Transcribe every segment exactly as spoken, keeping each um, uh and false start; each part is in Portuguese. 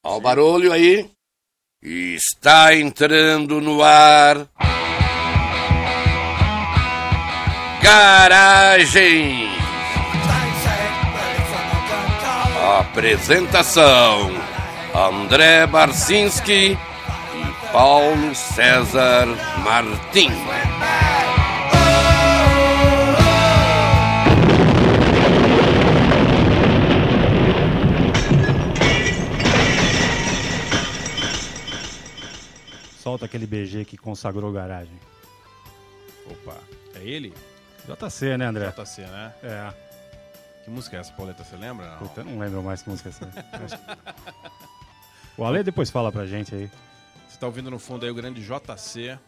Olha o barulho aí. Está entrando no ar. Garagem. Apresentação: André Barcinski e Paulo César Martins. Solta aquele B G que consagrou Garagem. Opa, é ele? J C, né, André? J C, né? É. Que música é essa, Pauleta? Você lembra? Não? Puta, eu não lembro mais que música é essa. O Ale depois fala pra gente aí. Você tá ouvindo no fundo aí o grande J C,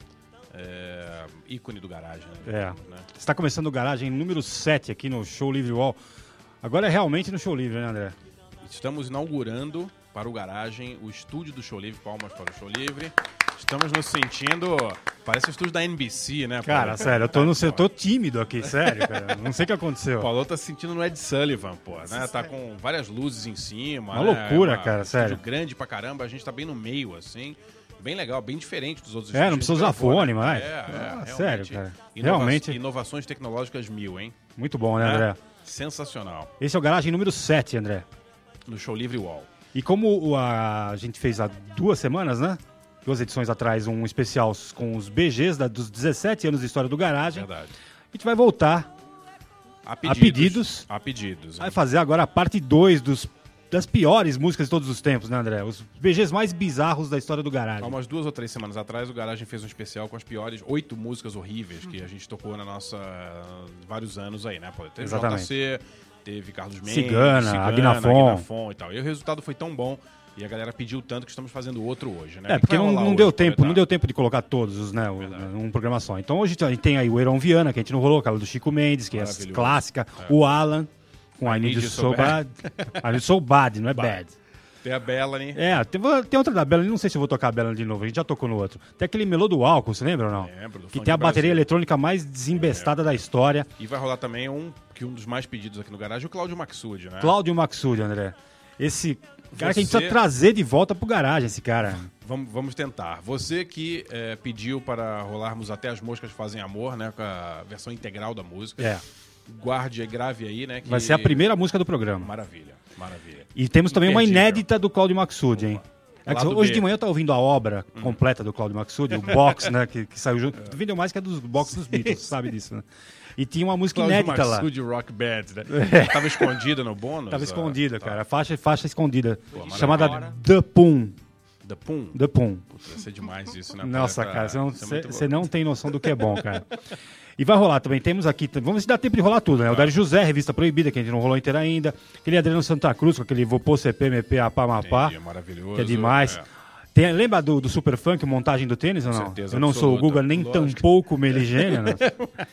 é, ícone do Garagem. Né? É. Né? Está começando o Garagem número sete aqui no Show Livre Wall. Agora é realmente no Show Livre, né, André? Estamos inaugurando para o Garagem o estúdio do Show Livre. Palmas para o Show Livre. Estamos nos sentindo... Parece o estúdio da N B C, né? Cara, Paulo? sério, eu tô, no, eu tô tímido aqui, sério, cara. Não sei o que aconteceu. O Paulo tá se sentindo no Ed Sullivan, pô, né? Tá com várias luzes em cima. Uma né? loucura, Uma, cara, um sério. grande pra caramba, a gente tá bem no meio, assim. Bem legal, bem diferente dos outros É, não estúdios precisa usar que gravou, fone né? mais. É, é, Ah, realmente. sério, cara. Inova- Realmente. Inovações tecnológicas mil, hein? Muito bom, né, Né? André? Sensacional. Esse é o Garagem número sete, André. No Show Livre Wall. E como o- a gente fez há duas semanas, né? Duas edições atrás, um especial com os B Gs da, dos dezessete anos de história do Garagem. Verdade. A gente vai voltar A pedidos. pedidos. A pedidos. vai fazer agora a parte dois dos, das piores músicas de todos os tempos, né, André? Os B Gs mais bizarros da história do Garagem. Há umas duas ou três semanas atrás, o Garagem fez um especial com as piores oito músicas horríveis que a gente tocou na nossa... vários anos aí, né? Pô, teve Exatamente. J C, teve Carlos Mendes, Cigana, Agnafon. Agnafon e tal. E o resultado foi tão bom e a galera pediu tanto que estamos fazendo outro hoje, né? É, porque Vai não, rolar não hoje, deu tempo, Pauletá? não deu tempo de colocar todos os, né, o- Verdade. num programa só. Então hoje a gente tem aí o Heron Viana, que a gente não rolou, aquela do Chico Mendes, que é Maravilhoso. clássica, o Alan, com I, I Need Need You You So So Bad. I Need You So Bad, não é Bad. bad. Tem a Bellany. É, tem, tem outra da Bela, não sei se eu vou tocar a Bela de novo, a gente já tocou no outro. Tem aquele Melô do Álcool, você lembra ou não? Lembro, do Que Funk tem a bateria Brasil. eletrônica mais desembestada da história. E vai rolar também um, que um dos mais pedidos aqui no Garagem, o Cláudio Maxud, né? Cláudio Maxud, André. Esse cara que a gente Você- precisa trazer de volta pro Garagem, esse cara. Vamos, vamos tentar. Você que é, pediu para rolarmos Até as Moscas Fazem Amor, né? Com a versão integral da música. É, Guarde e grave aí, né? que- vai ser a primeira música do programa. Maravilha, maravilha. E temos também uma Imperdível. inédita do Cláudio Maxud, hein? É que Lado hoje B. de manhã eu tava ouvindo a obra completa do Cláudio Maxud, o box, né, que, que saiu junto. Vendeu mais que a dos box dos Beatles, sabe disso, né? E tinha uma música Cláudio inédita lá. Maxud Rock Band, né? Tava escondida no bônus? Tava ah, escondida, tá. cara. Faixa, faixa escondida. maravilha. Chamada The Pum. The Pum? The Pum. Putz, vai ser demais isso, né? Nossa, Pra- cara, você não, isso é muito você bom. não tem noção do que é bom, cara. E vai rolar também, temos aqui, vamos ver se dá tempo de rolar tudo, né? O Dário José, Revista Proibida, que a gente não rolou inteira ainda. Aquele Adriano Santa Cruz, com aquele Vopô C P, M P, Apá, Mapá, Entendi, maravilhoso. que é demais. É. Tem, lembra do, do Super Funk, montagem do tênis ou não? certeza Eu não sou o absoluta, Guga, nem lógico. tampouco Meligênia, né?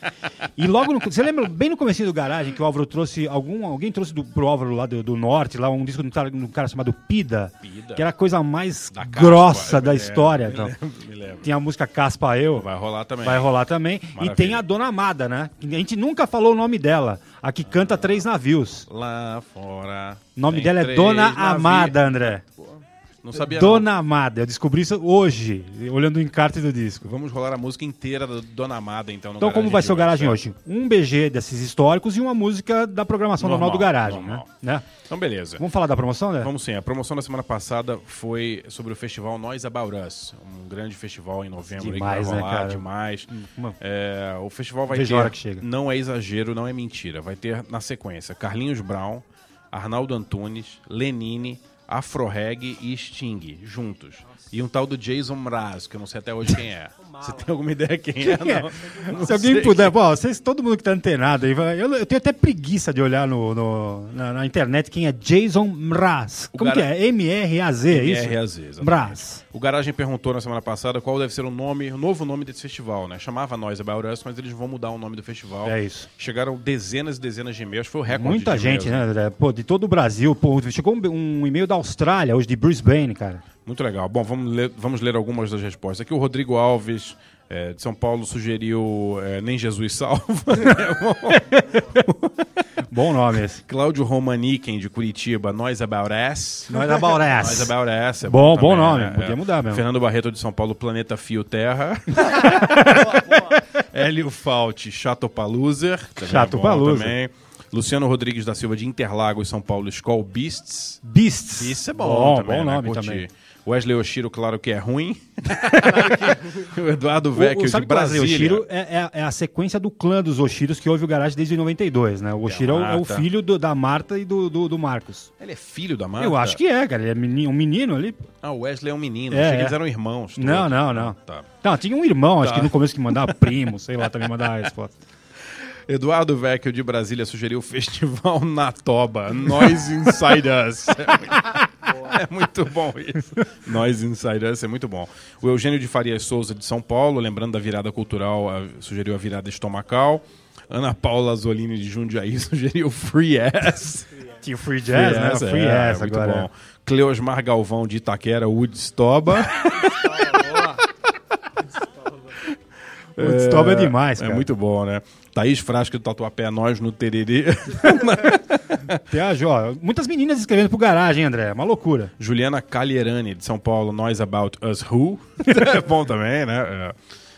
E logo, no, você lembra bem no comecinho do Garagem que o Álvaro trouxe, algum, alguém trouxe do, pro Álvaro lá do, do Norte, lá um disco de um cara, de um cara chamado Pida, Pida. que era a coisa mais Da caspa, grossa eu da me história. lembro, Então. Me lembro, me lembro. Tem a música Caspa Eu, Vai rolar também. vai rolar também. Maravilha. E tem a Dona Amada, né? A gente nunca falou o nome dela. A que canta Três Navios. Lá fora. O nome tem dela é três Dona navios. Amada, André. Não sabia Dona Amada. Eu descobri isso hoje, olhando o encarte do disco. não. Vamos rolar a música inteira da Dona Amada, então. No Então, como Garagem vai de ser o Garagem certo? hoje? Um B G desses históricos e uma música da programação normal, Normal, do Garagem, normal. né? né? Então, beleza. Vamos falar da promoção, né? Vamos sim. A promoção da semana passada foi sobre o festival Noise About Us, um grande festival em novembro. Demais, aí que vai né, rolar, cara? demais. Uma- É, o festival vai Vejo ter, a hora que chega. não é exagero, não é mentira, vai ter na sequência Carlinhos Brown, Arnaldo Antunes, Lenine, Afro-Reg e Sting, juntos. E um tal do Jason Mraz, que eu não sei até hoje quem é. Você tem alguma ideia quem, é? Quem é? Não, não Se alguém sei. puder, bom, vocês, todo mundo que tá antenado aí, vai- eu, eu tenho até preguiça de olhar no, no- na, na internet quem é Jason Mraz. O Como gara- que é? M R A Z, é isso? M R A Z, exatamente. Mraz. O Garagem perguntou na semana passada qual deve ser o nome, o novo nome desse festival, né? Chamava Noise About Us, mas eles vão mudar o nome do festival. É isso. Chegaram dezenas e dezenas de e-mails, foi o recorde Muita de gente, e-mails, né, André? Pô, de todo o Brasil. Pô, chegou um, um e-mail da Austrália, hoje de Brisbane, cara. Muito legal. Bom, vamos ler, vamos ler algumas das respostas. Aqui o Rodrigo Alves É, de São Paulo sugeriu é, Nem Jesus Salva. Bom nome esse. Cláudio Romaniken, de Curitiba, Nós About Us. Nós About Us. Nós About Us. É Bom, bom também, nome. né? Podia mudar mesmo. Fernando Barreto, de São Paulo, Planeta Fio Terra. Hélio Fault, Chatopaluser. Chatopaluser. Luciano Rodrigues da Silva, de Interlagos, São Paulo, Skull Beasts. Beasts. Isso é bom, Bom, também, bom né? nome Curti. também. Wesley Oshiro, claro que é ruim. O Eduardo O, Vecchio, o, de sabe que o Wesley Brasília. Oshiro é, é, é a sequência do clã dos Oshiros que houve o Garage desde noventa e dois, né? O Oshiro é o, é o Marta. filho do- da Marta e do, do, do Marcos. Ele é filho da Marta? Eu acho que é, cara. Ele é meni- um menino ali. Ah, o Wesley é um menino. É, Achei que é. eles eram irmãos. todos. Não, não, não. Tá. Não, tinha um irmão, acho Tá. que no começo que mandava primo, sei lá, também mandava a resposta. Eduardo Vecchio, de Brasília, sugeriu o Festival Natoba. Nós Inside Us. É muito bom isso. Nós Inside Us é muito bom. O Eugênio de Farias Souza, de São Paulo, lembrando da virada cultural, a- sugeriu a virada estomacal. Ana Paula Zolini, de Jundiaí, sugeriu Free Ass. Tinha o Free Jazz, Free né? Ass, O Free é, Ass muito agora. bom. Cleosmar Galvão, de Itaquera, Woodstoba. O Woodstock é demais, É cara. muito bom, né? Thaís Frasca, do Tatuapé, Nós no Tererê. Tem a Jó. Muitas meninas escrevendo pro Garage, hein, André? É uma loucura. Juliana Calierani, de São Paulo, Nós About Us Who. É bom também, né? É.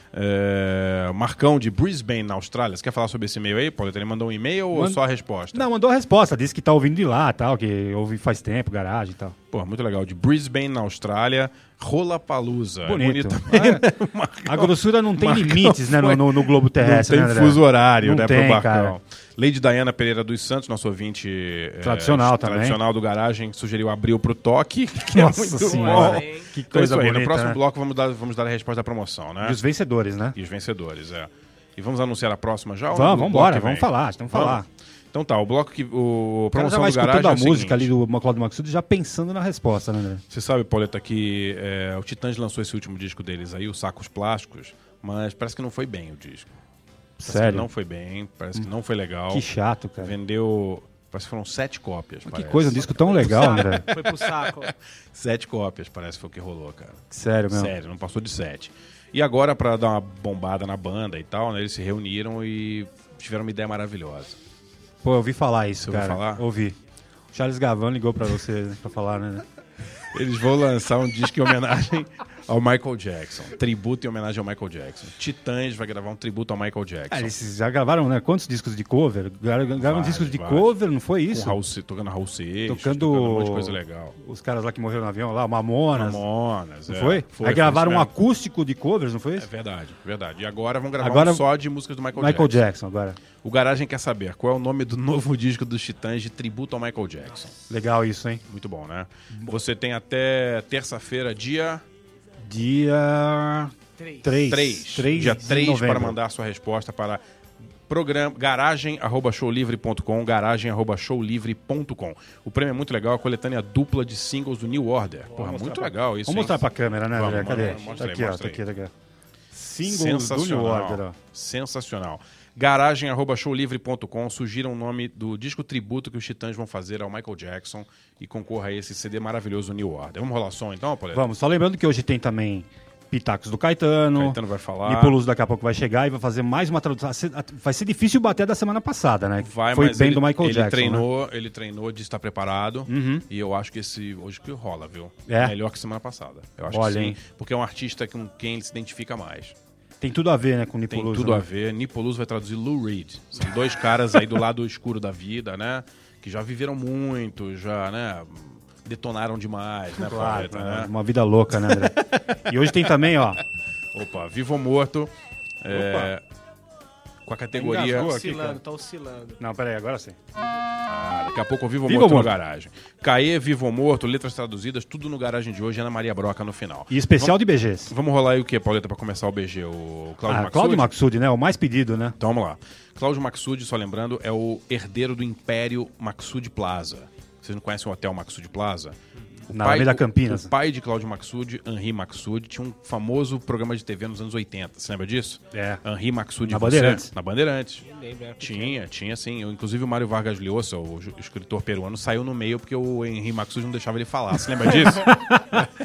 É, Marcão, de Brisbane, na Austrália. Você quer falar sobre esse e-mail aí, Paulo? Ele mandou um e-mail ou Manda- só a resposta? Não, mandou a resposta. Disse que tá ouvindo de lá, tal, que ouve faz tempo, Garage e tal. Pô, muito legal. De Brisbane, na Austrália, Rollapalooza. Bonito. É também, né? A grossura não tem Marcão limites, né, no, foi- no, no globo Não terrestre, tem né, André? fuso horário, Não né, tem, pro Marcão. cara. Lady Diana Pereira dos Santos, nosso ouvinte é, Tradicional também. tradicional do Garagem, sugeriu Abril pro Toque, que Nossa é muito senhora. bom. Que Então é coisa isso aí. bonita, No próximo né? bloco vamos dar, vamos dar a resposta da promoção, né? E os vencedores, né? E os vencedores, é. E vamos anunciar a próxima já? ou no Vamos, bloco vamos embora, que vem? vamos falar, vamos falar. Então tá, o bloco que... O O cara já promoção vai do Garagem escutando a é o música seguinte. ali do Claudio Maxud já pensando na resposta, né, André? Você sabe, Pauleta, que é, o Titãs lançou esse último disco deles aí, os Sacos Plásticos, mas parece que não foi bem o disco. Parece Sério? que não foi bem, parece que não foi legal. Que chato, cara. Vendeu... Parece que foram sete cópias, Que parece. coisa, um disco tão legal, André. Foi pro saco. Sete cópias, parece que foi o que rolou, cara. Sério mesmo. Sério, não passou de sete. E agora, pra dar uma bombada na banda e tal, né, eles se reuniram e tiveram uma ideia maravilhosa. Pô, eu ouvi falar isso, Você ouviu cara. falar? Ouvi. O Charles Gavan ligou pra você né, pra falar, né? Eles vão lançar um disco em homenagem ao Michael Jackson. Tributo em homenagem ao Michael Jackson. Titãs vai gravar um tributo ao Michael Jackson. Ah, eles já gravaram, né? Quantos discos de cover? Gra- Gravaram Vários, discos de vários. cover, não foi Com isso? Raul, Se- tocando Raul Seixas, Tocando tocando um monte de coisa legal. Os caras lá que morreram no avião, lá, o Mamonas. Mamonas, Não é. foi? Foi, Aí gravaram foi um isso mesmo. acústico de covers, não foi É isso? verdade, verdade. E agora vão gravar Agora- um só de músicas do Michael, Michael Jackson. Jackson agora. O Garagem quer saber qual é o nome do novo disco dos Titãs de tributo ao Michael Jackson. Legal isso, hein? Muito bom, né? Você tem até terça-feira, dia Dia Três. três. três. três Dia de três novembro. para mandar a sua resposta para programa garagem arroba showlivre ponto com, garagem arroba showlivre ponto com. O prêmio é muito legal, a coletânea dupla de singles do New Order. Porra, mostrar muito pra- legal isso. Vamos hein? mostrar pra câmera, né, Vamos, André? Cadê? vamos, mostra Tá aí, aqui, ó. mostra Tá aqui, aí. tá aqui. Singles do New Order, ó. Sensacional. Garagem arroba showlivre ponto com. Sugira o nome do disco tributo que os Titãs vão fazer ao Michael Jackson e concorra a esse C D maravilhoso New Order. Vamos rolar som então, Paulo? Vamos, só lembrando que hoje tem também Pitacos do Caetano. Caetano vai falar. Nipoluso daqui a pouco vai chegar e vai fazer mais uma tradução. Vai ser difícil bater a da semana passada, né? Vai, Foi mas bem ele, do Michael ele Jackson. né? Treinou, Ele treinou, disse estar preparado. Uhum. E eu acho que esse hoje que rola, viu? É? Melhor que semana passada. Eu acho Olha, que sim. hein? Porque é um artista com quem ele se identifica mais. Tem tudo a ver, né, com o Tem Nipoluso. tudo né? a ver. Nipoluso vai traduzir Lou Reed. São dois caras aí do lado escuro da vida, né? Que já viveram muito, já, né? Detonaram demais, né, Claro, Pauleta, é, né? uma vida louca, né, André? E hoje tem também, ó. Opa, Vivo ou Morto. é, com a categoria. Engasgou Tá aqui, oscilando, cara. tá oscilando. Não, peraí, agora sim. Ah, daqui a pouco o Vivo ou Vivo Morto ou no Morto? Garagem. Caê, Vivo ou Morto, letras traduzidas, tudo no Garagem de hoje, Ana Maria Broca no final. E especial de B Gs. Vamos rolar aí o que, Pauleta, pra começar o B G? O Cláudio Ah, Maxud? Cláudio Maxud, né? O mais pedido, né? Então vamos lá. Cláudio Maxud, só lembrando, é o herdeiro do Império Maxud Plaza. Vocês não conhecem o Hotel Maxud Plaza? O Na Avenida o- Campinas. O pai de Cláudio Maxud, Henri Maxud, tinha um famoso programa de T V nos anos oitenta. Você lembra disso? É. Henri Maxud Na e você? Bandeirantes. Na Bandeirantes. Nem lembro, era pequeno. Tinha, tinha sim. Eu, inclusive o Mário Vargas Llosa, o ju- escritor peruano, saiu no meio porque o Henri Maxud não deixava ele falar. Você lembra disso?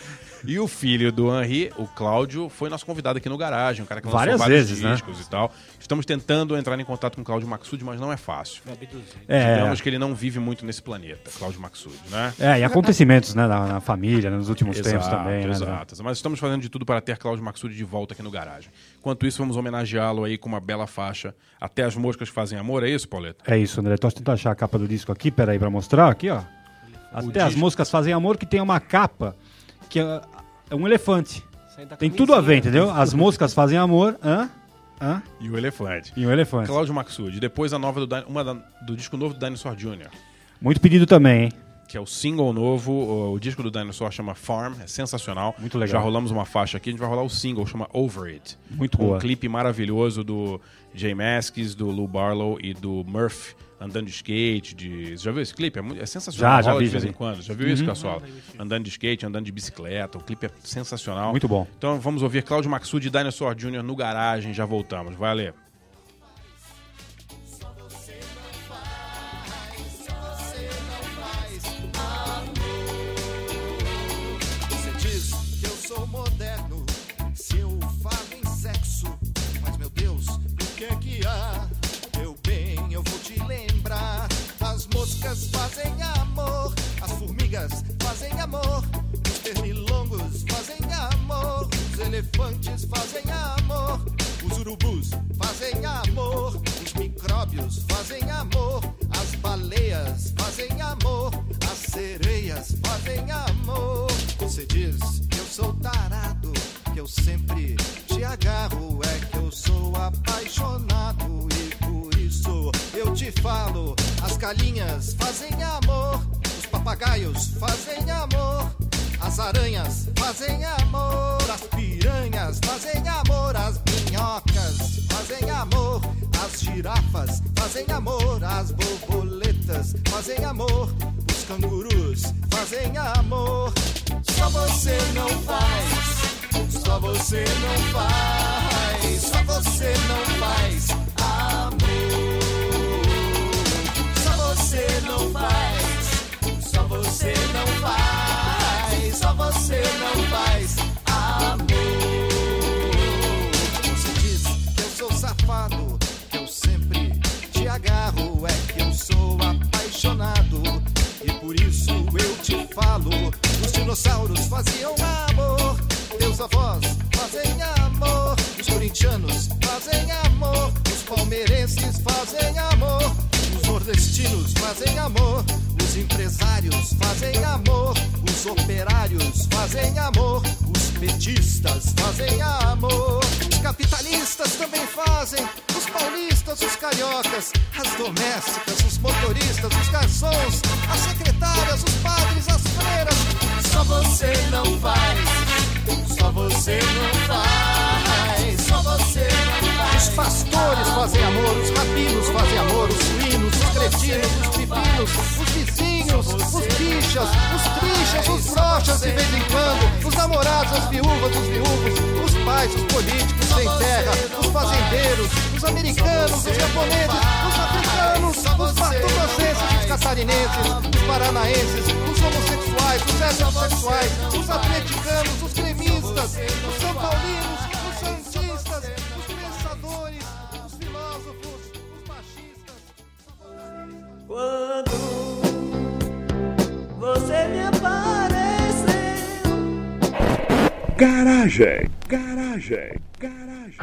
E o filho do Henri, o Cláudio, foi nosso convidado aqui no Garagem, um cara que lançou Várias vários vezes, discos e tal. Estamos tentando entrar em contato com o Cláudio Maxud, mas não é fácil. É, Digamos que ele não vive muito nesse planeta, Cláudio Maxud, né? é, e acontecimentos, né, na, na família, né, nos últimos tempos também, né? Exato. Mas estamos fazendo de tudo para ter Cláudio Maxud de volta aqui no Garagem. Enquanto isso, vamos homenageá-lo aí com uma bela faixa, Até as Moscas Fazem Amor, é isso, Pauleta? É isso, André. Tô tentando achar a capa do disco aqui, peraí, pra mostrar, aqui, ó. Até as disco. Moscas Fazem Amor, que tem uma capa que é, é um elefante. Tem tudo a ver, entendeu? As moscas fazem amor, hã? Hã? E o Elefante. E um elefante. Cláudio Maxud. Depois a nova do, Din- uma da- do disco novo do Dinosaur Júnior, Muito pedido também, hein? que é o single novo. O, o disco do Dinosaur chama Farm, é sensacional. Muito legal. Já rolamos uma faixa aqui, a gente vai rolar o single, chama Over It. Muito com boa. um clipe maravilhoso do Jay Mascis, do Lou Barlow e do Murph andando de skate. De... Você já viu esse clipe? É, muito... é sensacional. Já, já Rola vi, de vez já em vi. quando. Já viu isso, pessoal? Andando de skate, andando de bicicleta. O clipe é sensacional. Muito bom. Então vamos ouvir Cláudio Maxud e Dinosaur Júnior no Garagem. Já voltamos. Vai ler. Você diz que eu sou moderno se eu falo em sexo, mas meu Deus, o que é que há? Eu bem, eu vou te lembrar. As moscas fazem amor, as formigas fazem amor, os pernilongos fazem amor, os elefantes fazem amor, os urubus fazem amor, os micróbios fazem amor, as baleias fazem amor, as sereias fazem amor. Você diz que eu sou tarado, que eu sempre te agarro, é que eu sou apaixonado e por isso eu te falo. As galinhas fazem amor, os papagaios fazem amor, as aranhas fazem amor, as piranhas fazem amor, as minhocas fazem amor, as girafas fazem amor, as borboletas fazem amor, os cangurus fazem amor. Só você não faz, só você não faz, só você não faz amor. Só você não faz, só você não faz, só você não faz amor. Você diz que eu sou safado, que eu sempre te agarro, é que eu sou apaixonado e por isso eu te falo. Os dinossauros faziam amor, teus avós fazem amor, os corintianos fazem amor, os palmeirenses fazem amor, os nordestinos fazem amor, os empresários fazem amor, os operários fazem amor, os petistas fazem amor, os capitalistas também fazem, os paulistas, os cariocas, as domésticas, os motoristas, os garçons, as secretárias, os padres, as freiras. Só você não faz, só você não faz, só você não faz. Os pastores fazem amor, os rabinos fazem amor, os suínos, os cretinos, os pepinos, os vizinhos, os bichas, os trichas, os brochas de vez em quando, os namorados, as viúvas, os viúvos, os pais, os políticos sem terra, os fazendeiros, os americanos, os japoneses, os africanos, os matogrossenses, os catarinenses, os paranaenses, os homossexuais, os heterossexuais, os atleticanos, os gremistas, os são paulinos, os santistas, os pensadores, os filósofos, os machistas. Quando você me apareceu, Garagem, garagem, garagem.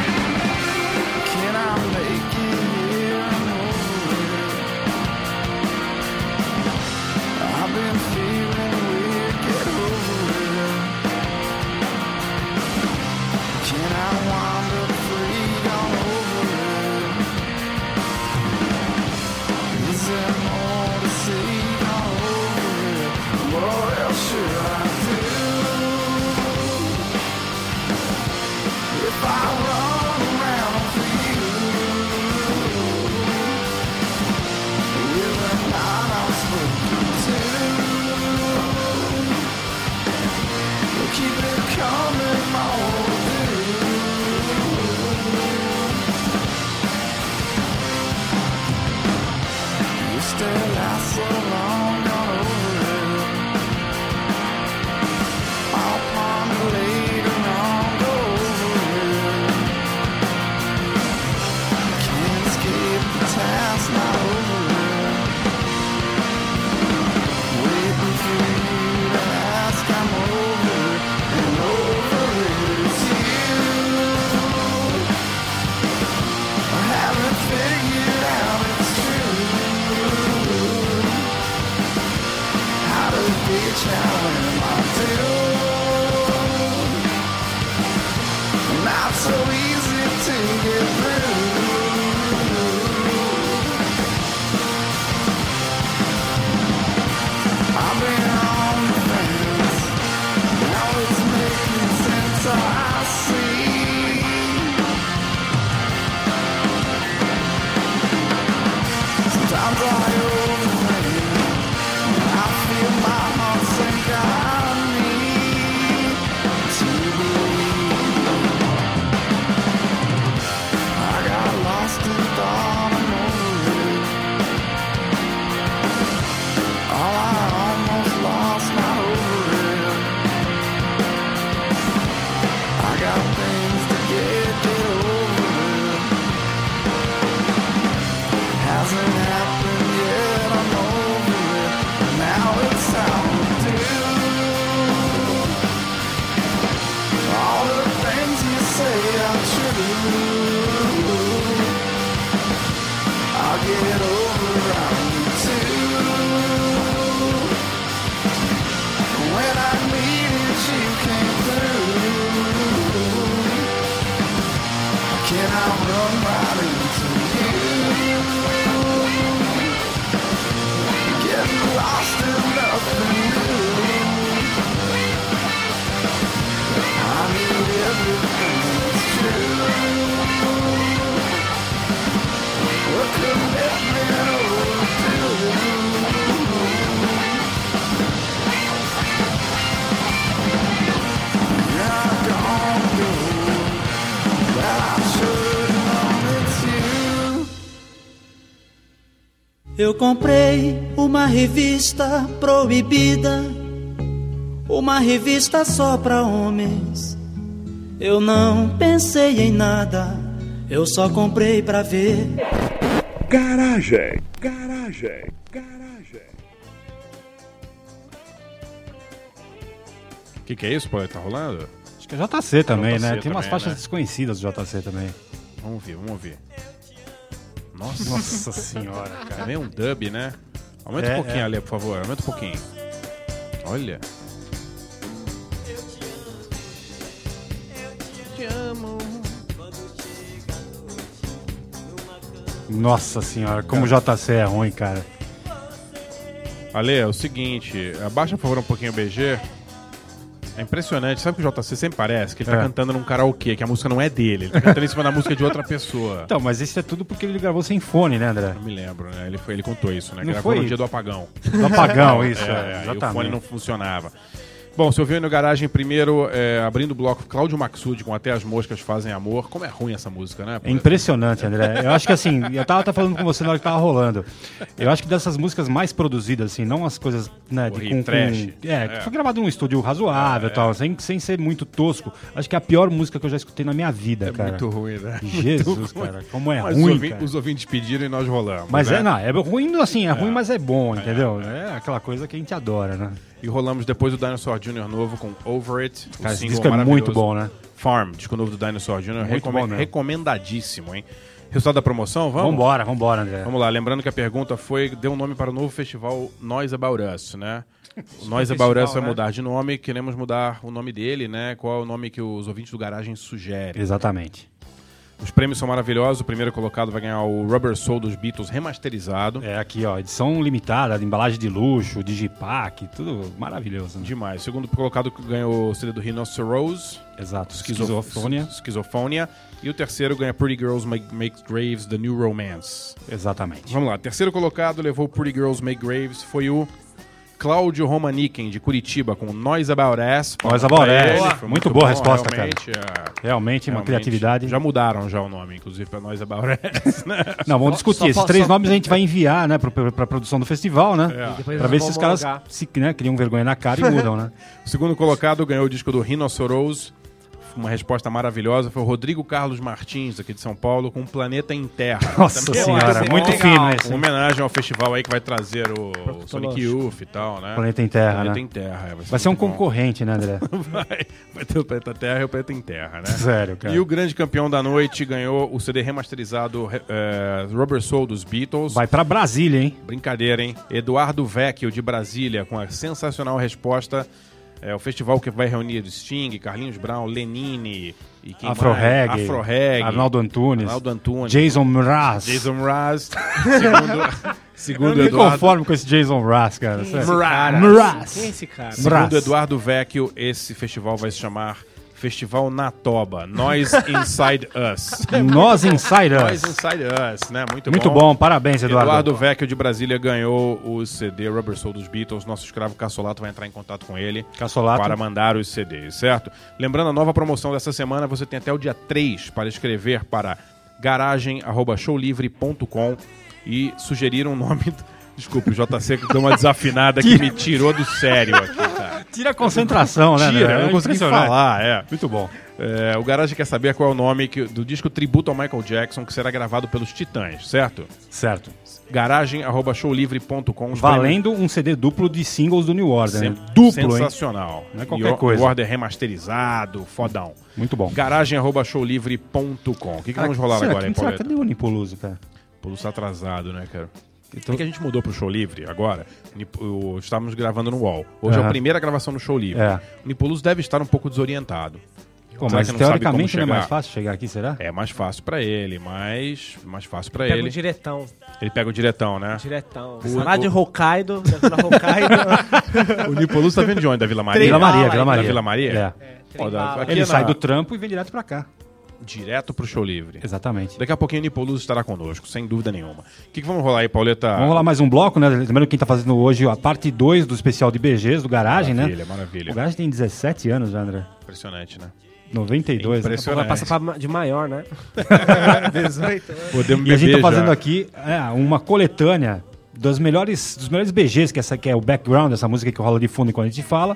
can I make it here? get through. I've been on the fence, now it's making sense. I see. Sometimes I overthink, I feel my heart sink. I need to believe. I got lost in thought, I'm over it. All I almost lost, not over it. I got things to get, get over it. Hasn't happened yet, I'm over it. Now it's time to do all the things you say are true. I'll get over on you too. When I needed you came through. Can I run right into you? Getting lost in nothing new. I need everything that's true. A commitment overdue. Yeah, I don't know that I should know it's you. Eu comprei uma revista proibida, uma revista só pra homens. Eu não pensei em nada, eu só comprei pra ver. Garagem, garagem, garagem. O que, que é isso, pô? Tá rolando? Acho que é J C também, J C né? Tem umas também, faixas né? desconhecidas do J C também. Vamos ouvir, vamos ouvir. Nossa, Nossa senhora, cara. é meio um dub, né? Aumenta É, um pouquinho é. ali, por favor. Aumenta um pouquinho. Olha. Nossa senhora, como o J C é ruim, cara. Ale, é o seguinte, abaixa por favor um pouquinho o B G. É impressionante, sabe que o J C sempre parece que ele tá É. cantando num karaokê, que a música não é dele, ele tá cantando em cima da música de outra pessoa. Então, mas isso é tudo porque ele gravou sem fone, né, André? Não me lembro, né? Ele, foi, ele contou isso, né? Não Gravou foi? no dia do apagão. Do apagão, isso, É, é, é, e o exatamente. fone não funcionava. Bom, você ouviu aí no Garagem primeiro, é, abrindo o bloco, Cláudio Maxud com Até as Moscas Fazem Amor. Como é ruim essa música, né? É impressionante, André. Eu acho que assim, eu tava até falando com você na hora que tava rolando. Eu acho que dessas músicas mais produzidas, assim, não as coisas, né, de Porra, com, trash. com- é, que É. foi gravado num estúdio razoável e tal, sem, sem ser muito tosco. Acho que é a pior música que eu já escutei na minha vida, É cara. muito ruim, né? Jesus, Muito ruim. cara, como é Mas ruim, os, ouvi- cara. os ouvintes pediram e nós rolamos. Mas né? é, não, é ruim assim, é ruim, mas é bom, entendeu? É aquela coisa que a gente adora, né? E rolamos depois o Dinosaur Júnior novo com Over It. o Cara, esse single disco é maravilhoso. muito bom, né? Farm, disco novo do Dinosaur Júnior Muito Recome- bom mesmo. recomendadíssimo, hein? Resultado da promoção, vamos? Vambora, vambora, André. Vamos lá, lembrando que a pergunta foi, deu um nome para o novo festival Noise About Us, né? O Noise About Us vai né? mudar de nome, queremos mudar o nome dele, né? Qual é o nome que os ouvintes do Garagem sugerem? Exatamente. Os prêmios são maravilhosos, o primeiro colocado vai ganhar o Rubber Soul dos Beatles remasterizado. É aqui, ó, edição limitada, embalagem de luxo, digipack, tudo maravilhoso, né? Demais. O segundo colocado ganhou o C D do Rhinoceros, Exato, Esquizofonia. esquizofônia. Esquizofonia. E o terceiro ganha Pretty Girls Make, Make Graves, The New Romance. Exatamente. Vamos lá, terceiro colocado levou Pretty Girls Make Graves, foi o Cláudio Romaniken, de Curitiba, com Noise About Us. Noise About Pra ele, Us. foi Muito boa a resposta, realmente, cara. Realmente, uma Realmente. criatividade. Já mudaram já o nome, inclusive, pra Noise About Us, né? Não, vamos discutir. só Esses fa- três só- nomes a gente vai enviar, né, pra, pra produção do festival, né? É. Depois Pra nós ver se vamos os caras homologar. se, né, criam vergonha na cara e mudam, né? O segundo colocado ganhou o disco do Rhinoceros. Uma resposta maravilhosa foi o Rodrigo Carlos Martins, aqui de São Paulo, com Planeta em Terra. Nossa Também é senhora, uma- muito legal. fino Uma esse. homenagem ao festival aí que vai trazer o Sonic Lógico. Youth e tal, né? Planeta em Terra, Planeta né? em Terra. é, Vai ser um muito bom. concorrente, né, André? Vai, vai ter o Planeta Terra e o Planeta em Terra, né? Sério, cara. E o grande campeão da noite ganhou o C D remasterizado eh, Rubber Soul dos Beatles. Vai pra Brasília, hein? Brincadeira, hein? Eduardo Vecchio, de Brasília, com a sensacional resposta É o festival que vai reunir Sting, Carlinhos Brown, Lenine e quem Afro mais? Reggae, Afro Reggae, Arnaldo Antunes, Arnaldo Antunes, Jason Mraz. Jason Mraz, segundo, segundo Eu não me Eduardo, conformo com esse Jason Mraz, cara. Quem é esse sério. cara? Mraz. Quem é esse cara? segundo Mraz. Eduardo Vecchio, esse festival vai se chamar Festival Natoba, Noise Inside Us. Nós Inside Noise Us. Inside Us, né? Muito, Muito bom, parabéns, Eduardo. Eduardo Vecchio de Brasília ganhou o C D Rubber Soul dos Beatles. Nosso escravo Cassolato vai entrar em contato com ele Cassolato. para mandar os C Ds, certo? Lembrando, a nova promoção dessa semana, você tem até o dia três para escrever para garagem arroba showlivre ponto com e sugerir um nome... Desculpe, o J C que deu uma desafinada que me tirou do sério aqui, cara. Tira a concentração, né? Tira, André? eu não consegui Impressionante. falar, é. Muito bom. É, o Garage quer saber qual é o nome que- do disco tributo ao Michael Jackson que será gravado pelos Titãs, certo? Certo. garagem arroba showlivre ponto com. Valendo um C D duplo de singles do New Order, né? Sem- Duplo, hein? sensacional. Não é qualquer New- coisa. New Order remasterizado, fodão. Muito bom. garagem arroba showlivre ponto com. O que, que vamos rolar será, agora, hein, será, Pauleta? cadê o Nipoluso, cara? Pulso atrasado, né, cara? Então- É que a gente mudou pro Show Livre agora. Nip- o- Estávamos gravando no U O L. Hoje é Aham. a primeira gravação no Show Livre. É. O Nipoluso deve estar um pouco desorientado. Pô, Será mas que não sabe teoricamente como não é mais chegar? fácil chegar aqui, será? É mais fácil pra ele, mas mais fácil pra Pega ele. o diretão. Ele pega o diretão, né? Diretão. O- Lá de o- Hokkaido, da Vila Hokkaido. O Nipoluso tá vindo de onde? Da Vila Maria? Vila Maria, Vila Da Maria. Vila Maria? É. É, Ó, da- trem-bala. aqui Ele é sai na- do trampo e vem direto pra cá. Direto pro Show Livre. Exatamente. Daqui a pouquinho o Nipoluso estará conosco, sem dúvida nenhuma. O que, que vamos rolar aí, Pauleta? Vamos lá mais um bloco, né? Lembrando que quem tá fazendo hoje a parte dois do especial de B Gs do Garagem, Maravilha, né? maravilha. O Garagem tem dezessete anos já, André. Impressionante, né? noventa e dois, né? Impressionante. Vai passar pra- de maior, né? dezoito. Podemos E a gente tá beber fazendo já. aqui é, uma coletânea dos melhores, dos melhores B Gs, que, essa, que é o background, essa música que rola de fundo enquanto a gente fala.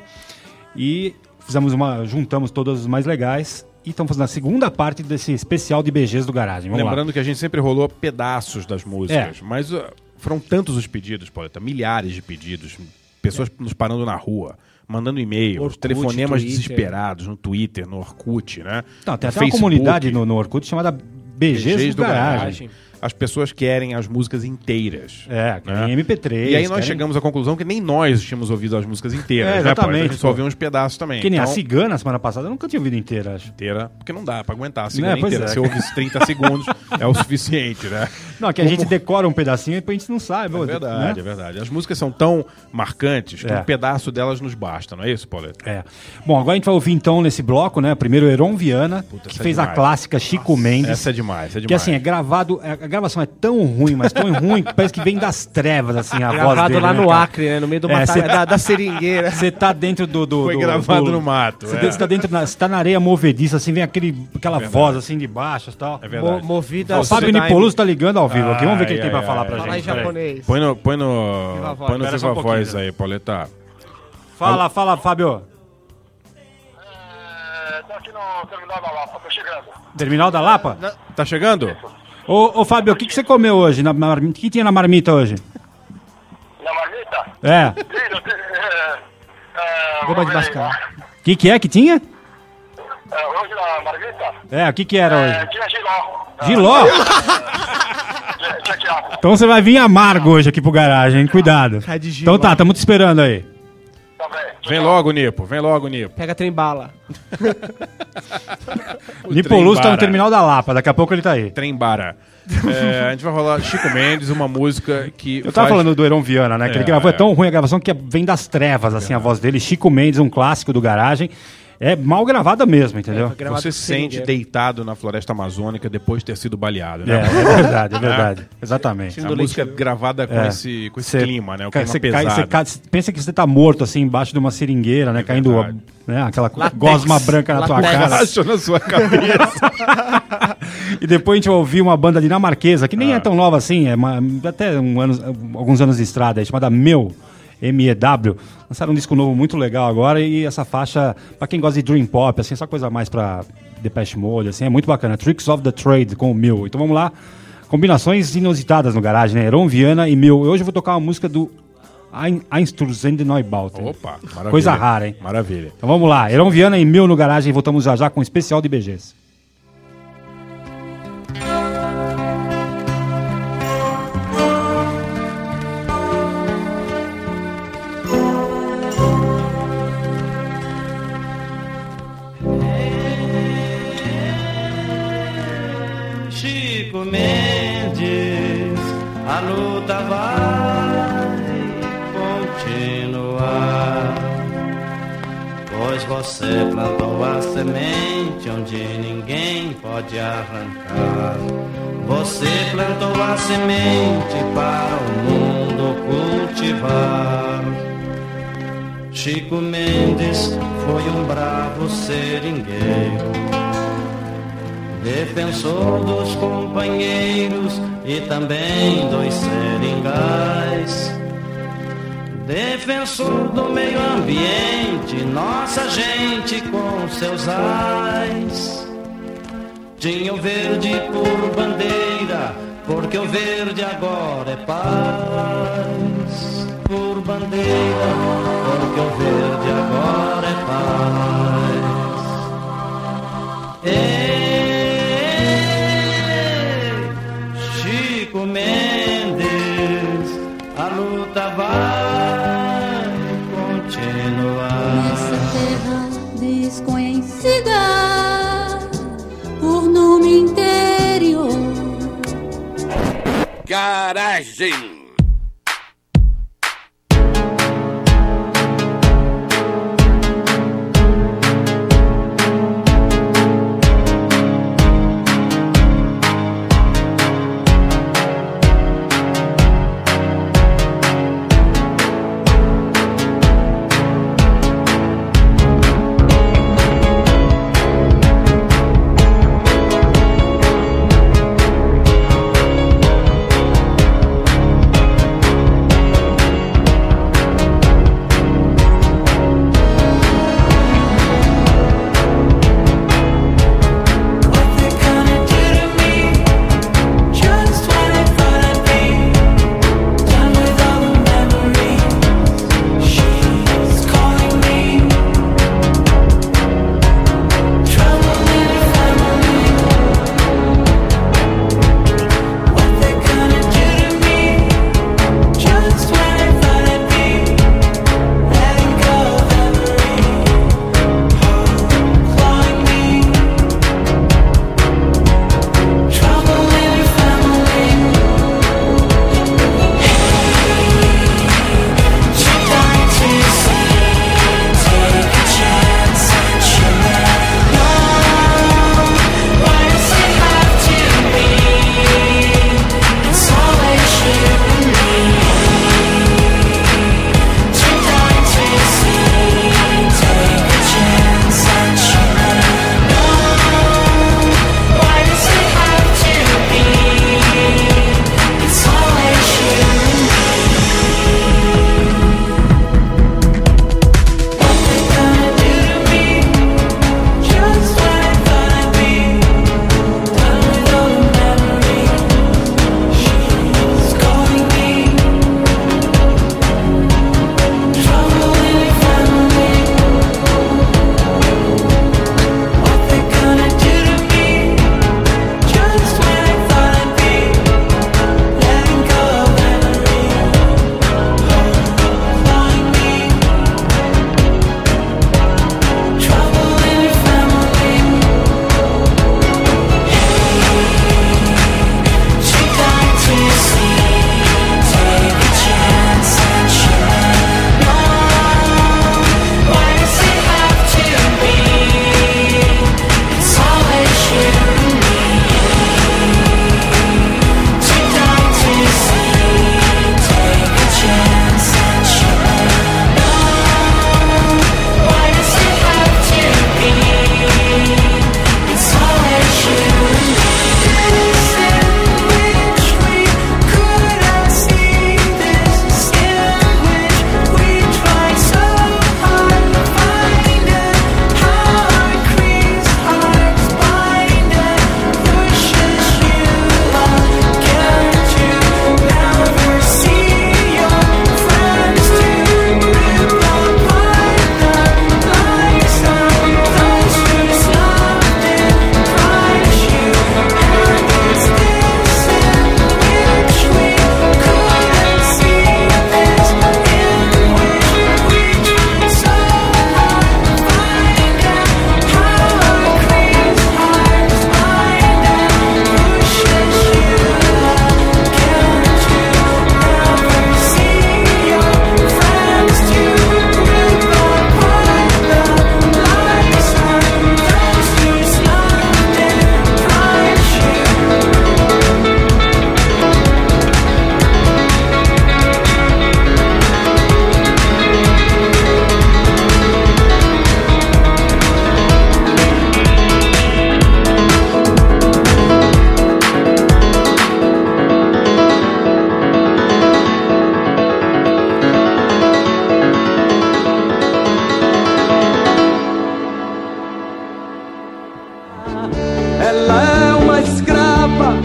E fizemos uma. Juntamos todos os mais legais. E estamos fazendo a segunda parte desse especial de B Gs do Garagem. Vamos Lembrando lá. que a gente sempre rolou pedaços das músicas, mas uh, foram tantos os pedidos, Pauleta, milhares de pedidos, pessoas nos parando na rua, mandando e-mails, Orkut, telefonemas Twitter. desesperados no Twitter, no Orkut, né? Não, tem no até uma Facebook. comunidade no, no Orkut chamada B Gs, do, Garagem. As pessoas querem as músicas inteiras. É, né? em M P três. E aí nós querem- chegamos à conclusão que nem nós tínhamos ouvido as músicas inteiras, É, né, Pauleta? A exatamente, gente só pô. ouviu uns pedaços também. Que nem a Então, Cigana, semana passada, eu nunca tinha ouvido inteira, acho. inteira, porque não dá pra aguentar a cigana Né, pois inteira. é. Se ouve trinta segundos, é o suficiente, né? Não, que a gente decora um pedacinho e depois a gente não sabe. É verdade, é verdade. As músicas são tão marcantes que É. um pedaço delas nos basta, não é isso, Pauleta? É. Bom, agora a gente vai ouvir então nesse bloco, né? Primeiro Heron Viana, Puta, que essa é fez a demais. clássica Chico Mendes. Essa é demais, essa é demais. Que assim, é gravado, é- a gravação é tão ruim, mas tão ruim, que parece que vem das trevas, assim, a voz Gravado dele. lá né, no cara? Acre, né? No meio do É, batalha, cê- da, da seringueira. Você tá dentro do... do Foi do- gravado do- no mato. Você é. tá dentro, na, você tá na areia movediça, assim, vem aquele, aquela voz, assim, de baixo e tal. É verdade. Mo- movida O Fábio Sudaime. Nipoluso tá ligando ao vivo aqui, vamos ver o que Ai, ele tem pra ai, falar ai, pra Fala em gente. peraí. japonês. Põe no, põe no, Viva a voz. põe no Espera só Viva um pouquinho, Voz né? aí, Pauleta. Fala, fala, Fábio. É, tô aqui no terminal da Lapa, tô chegando. Terminal da Lapa? Tá chegando? Ô, ô Fábio, o que, que você comeu hoje? Na marmita? O que tinha na marmita hoje? Na marmita? É. Filho, tem, é, é, Goma de vamos ver mascar. aí, O que, que é que tinha? é, hoje na marmita, É, o que, que era é, hoje? tinha giló. Giló? Tinha, tinha quiabo. Então você vai vir amargo hoje aqui pro garagem, hein? Cuidado. Cai de giló. Então tá, tamo te esperando aí. Tá bem. Vem logo, Nipo, vem logo, Nipo. Pega trem bala. Nipoluso tá Trembara. no terminal da Lapa, daqui a pouco ele tá aí. Trembara. É, a gente vai rolar Chico Mendes, uma música que. Eu tava faz- falando do Heron Viana, né? Que É, ele gravou, é é. tão ruim a gravação que vem das trevas, assim, a voz dele. Chico Mendes, um clássico do garagem. É mal gravada mesmo, entendeu? Gravado Você com se sente seringueira. deitado na floresta amazônica depois de ter sido baleado, É, né? é verdade, é verdade. Exatamente. A música gravada com É. esse, com esse Cê- clima, né? O ca- clima cê pesado. cai- cê cai- cê pensa que você tá morto, assim, embaixo de uma seringueira, né? Caindo, verdade. né? Aquela Látex. gosma branca na tua Látex. cara. Baixo na sua cabeça. E depois a gente vai ouvir uma banda dinamarquesa, que nem Ah. é tão nova assim, é uma- até um ano, alguns anos de estrada, é chamada Meu, M E W. Lançaram um disco novo muito legal agora e essa faixa, pra quem gosta de Dream Pop, assim, essa coisa mais pra Depeche Mode, assim, é muito bacana. Tricks of the Trade com o Meu. Então vamos lá, combinações inusitadas no garagem, né? Heron Viana e Meu. Hoje eu vou tocar uma música do Ein- Einstürzende Neubauten. Opa, maravilha. Coisa rara, hein? Maravilha. Então vamos lá, Heron Viana e Meu no garagem, voltamos já já com um especial de B Gs. Chico Mendes, a luta vai continuar, pois você plantou a semente onde ninguém pode arrancar. Você plantou a semente para o mundo cultivar. Chico Mendes foi um bravo seringueiro, defensor dos companheiros e também dos seringais, defensor do meio ambiente, nossa gente com seus ais. Tinha o verde por bandeira, porque o verde agora é paz. Por bandeira, porque o verde agora é paz. Ei, Chico Mendes, a luta vai continuar. Nessa terra desconhecida, por nome interior, Garagem.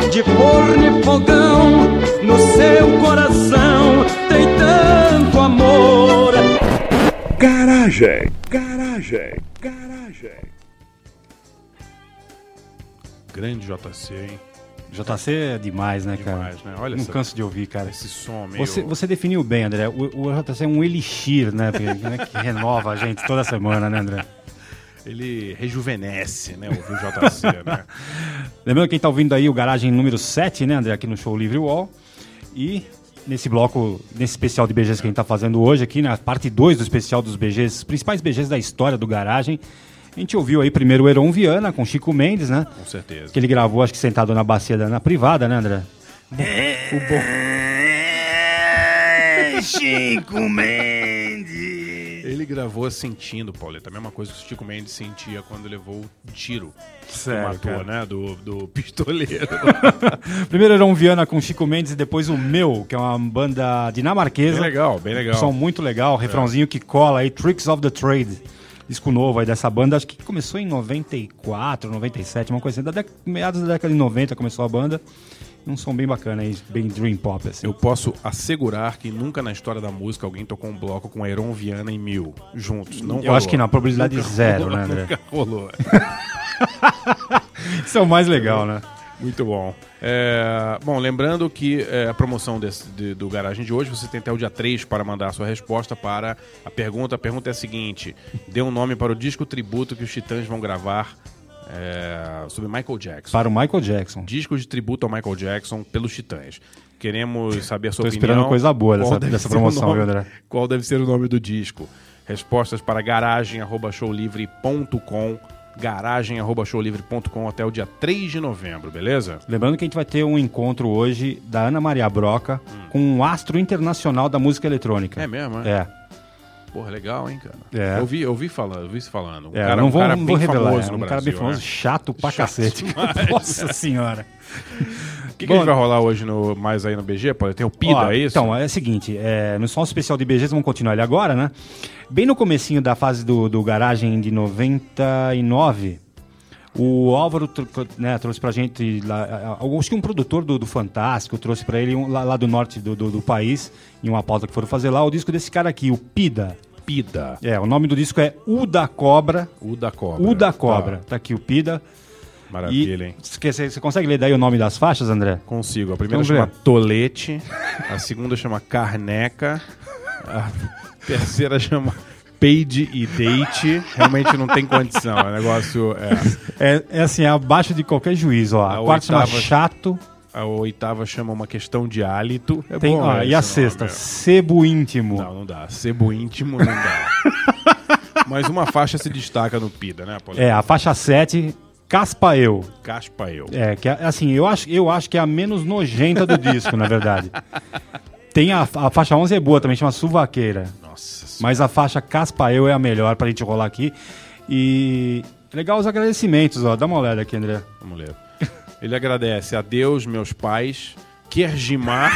de forno e fogão, no seu coração tem tanto amor. Garagem, garagem, garagem. Grande J C, hein? J C é demais, né, cara? Demais, né? Olha Não essa- canso de ouvir, cara. Esse som meio... Você, você definiu bem, André. O, o J C é um elixir, né? Porque, né, que renova a gente toda semana, né, André? Ele rejuvenesce, né? Ouvir o J C, né? Lembrando que quem tá ouvindo aí o Garagem número sete, né, André? Aqui no Show Livre Wall. E nesse bloco, nesse especial de B Gs que a gente tá fazendo hoje aqui, na parte dois do especial dos B Gs, os principais B Gs da história do Garagem, a gente ouviu aí primeiro o Heron Viana com Chico Mendes, né? Com certeza. Que ele gravou, acho que sentado na bacia da, na privada, né, André? O bom... Chico Mendes! Ele gravou sentindo, Pauleta. A mesma coisa que o Chico Mendes sentia quando levou o tiro. Sério, que matou, cara. né? Do, do pistoleiro. Primeiro Heron Viana com Chico Mendes e depois o Meu, que é uma banda dinamarquesa. Bem legal, bem legal. Som muito legal, refrãozinho que cola aí, Tricks of the Trade. Disco novo aí dessa banda, acho que começou em noventa e quatro, noventa e sete, uma coisa assim, da década, meados da década de noventa começou a banda. Um som bem bacana aí, bem dream pop, assim. Eu posso assegurar que nunca na história da música alguém tocou um bloco com Heron Viana e Mil juntos. Não Eu rolou. acho que não, a probabilidade Nunca zero, rolou, né, André? Nunca rolou. Isso é o mais legal, né? Muito bom. É, bom, lembrando que é, a promoção desse, de- do Garagem de hoje, você tem até o dia três para mandar a sua resposta para a pergunta. A pergunta é a seguinte: dê um nome para o disco tributo que os Titãs vão gravar é, sobre Michael Jackson. Para o Michael Jackson. Disco de tributo ao Michael Jackson pelos Titãs. Queremos saber a sua Tô opinião. esperando coisa boa dessa- Qual deve dessa ser o promoção, nome- viu, André? Qual deve ser o nome do disco? Respostas para garagem arroba showlivre ponto com, garagem arroba showlivre ponto com até o dia três de novembro, beleza? Lembrando que a gente vai ter um encontro hoje da Ana Maria Broca com um astro internacional da música eletrônica. É mesmo, é? É. Porra, legal, hein, cara? É. Eu vi, eu vi falando, eu vi se falando. Um É, cara, não um vou, cara não bem vou revelar, famoso é, no um Brasil, cara bem famoso, né? chato pra Chato cacete. demais. Nossa senhora. O que, que a gente vai rolar hoje no, mais aí no B G? Pode ter o Pida, Ó, é isso? Então, é o seguinte, é, no som especial de B Gs, vamos continuar ele agora, né? Bem no comecinho da fase do, do Garagem de noventa e nove, o Álvaro tro- né, trouxe pra gente, lá, a- a- acho que um produtor do, do Fantástico trouxe pra ele um, lá, lá do norte do, do, do país, em uma pauta que foram fazer lá, o disco desse cara aqui, o Pida. Pida. É, o nome do disco é O da Cobra. O da Cobra. O da Cobra. Tá. Tá aqui o Pida. Maravilha, E hein? Você você consegue ler daí o nome das faixas, André? Consigo. A primeira Então, chama vê. Tolete, a segunda chama Carneca, a terceira chama Page e Date. Realmente não tem condição, é um negócio... É. É, é assim, é abaixo de qualquer juízo, ó. A, A quarta chama oitava- Chato. A oitava chama Uma Questão de Hálito. É Tem, bom, ó, né, e a esse sexta, nome, é. Sebo Íntimo. Não, não dá. Sebo íntimo não dá. Mas uma faixa se destaca no Pida, né, Paulo? É, a faixa sete, Caspa Eu. Caspa Eu. É, que é, assim, eu acho, eu acho que é a menos nojenta do disco, na verdade. Tem a, a faixa onze é boa também, chama Suvaqueira. Nossa senhora. Mas a faixa Caspa Eu é a melhor pra gente rolar aqui. E legal os agradecimentos, ó. Dá uma olhada aqui, André. Vamos ler. Ele agradece a Deus, meus pais, Kerjimar.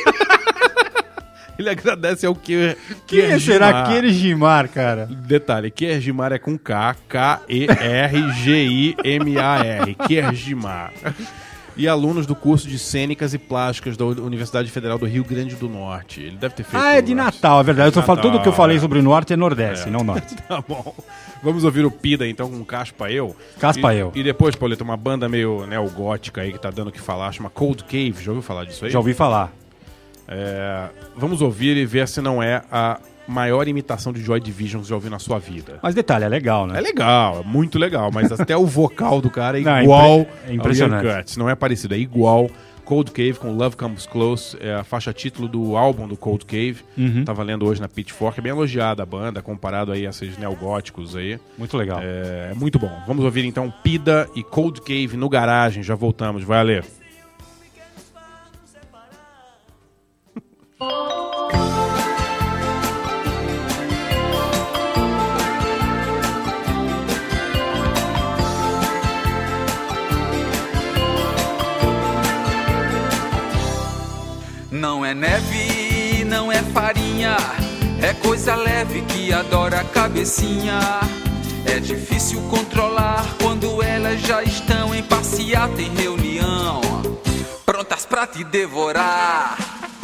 Ele agradece ao Ker, Quem será Kerjimar, cara? Detalhe, Kerjimar é com K, K E R G I M A R. Kerjimar. E alunos do curso de Cênicas e Plásticas da Universidade Federal do Rio Grande do Norte. Ele deve ter feito... Ah, é de Natal, é verdade. Eu tô falando, tudo que eu falei é. sobre o Norte é Nordeste, É. não Norte. Tá bom. Vamos ouvir o Pida, então, com Caspa Eu. Caspa E- Eu. E depois, Paulito, uma banda meio neogótica aí que tá dando o que falar, chama Cold Cave. Já ouviu falar disso aí? Já ouvi falar. É, vamos ouvir e ver se não é a maior imitação de Joy Division que você já ouviu na sua vida. Mas detalhe, é legal, né? É legal, é muito legal, mas até o vocal do cara é Não, é igual impre- é impressionante. ao Ian Curtis. Não é parecido, é igual. Cold Cave com Love Comes Close, é a faixa título do álbum do Cold Cave. Uhum. Tava lendo hoje na Pitchfork, é bem elogiada a banda, comparado aí a esses neogóticos aí. Muito legal. É, é muito bom. Vamos ouvir então Pida e Cold Cave no Garagem, já voltamos, vai ler. Não é neve, não é farinha, é coisa leve que adora a cabecinha. É difícil controlar quando elas já estão em passeata em reunião. prontas pra te devorar.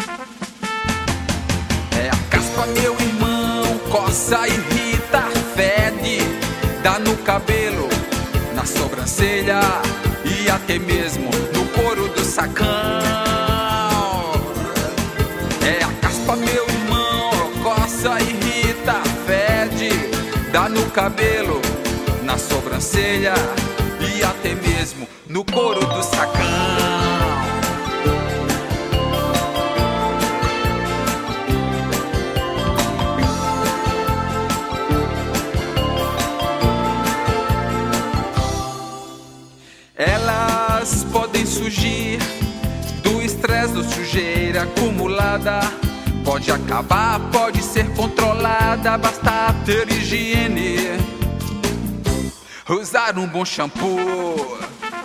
É a caspa, meu irmão, coça, irrita, fede, dá no cabelo, na sobrancelha e até mesmo no couro do sacão. É a caspa, meu irmão, coça, irrita, fede, dá no cabelo, na sobrancelha e até mesmo no couro do sacão. Elas podem surgir do estresse, da sujeira acumulada. Pode acabar, pode ser controlada, basta ter higiene, usar um bom shampoo.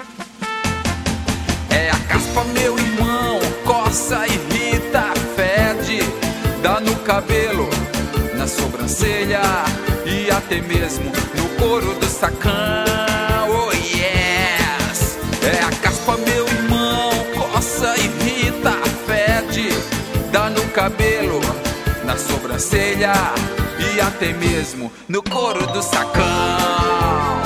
É a caspa, meu irmão, coça, irrita, fede, dá no cabelo, na sobrancelha e até mesmo no couro do sacão. Oh yes! É a caspa, meu irmão, coça, irrita, fede, dá no cabelo, na sobrancelha e até mesmo no couro do sacão.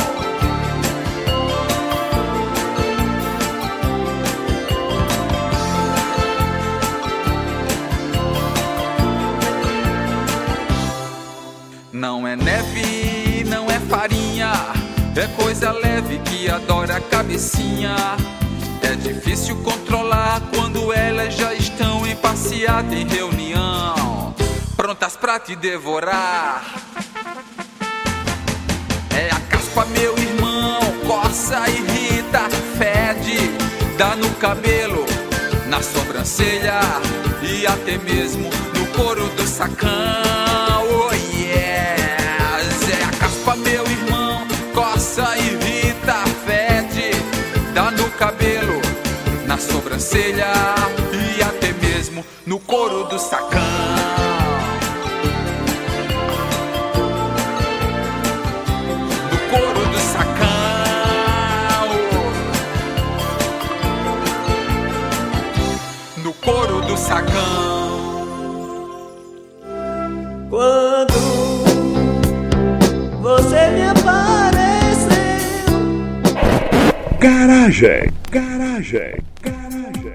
Não é neve, não é farinha, é coisa leve que adora a cabecinha. É difícil controlar quando elas já estão em passeata, em reunião, prontas pra te devorar. É a caspa, meu irmão, coça, irrita, fede, dá no cabelo, na sobrancelha e até mesmo no couro do sacão. Oh yes! É a caspa, meu irmão, coça, irrita, fede, dá no cabelo, na sobrancelha e até mesmo no couro do sacão. No couro do sacão. No couro do sacão. Quando você me apareceu, Garagem, garagem, garagem.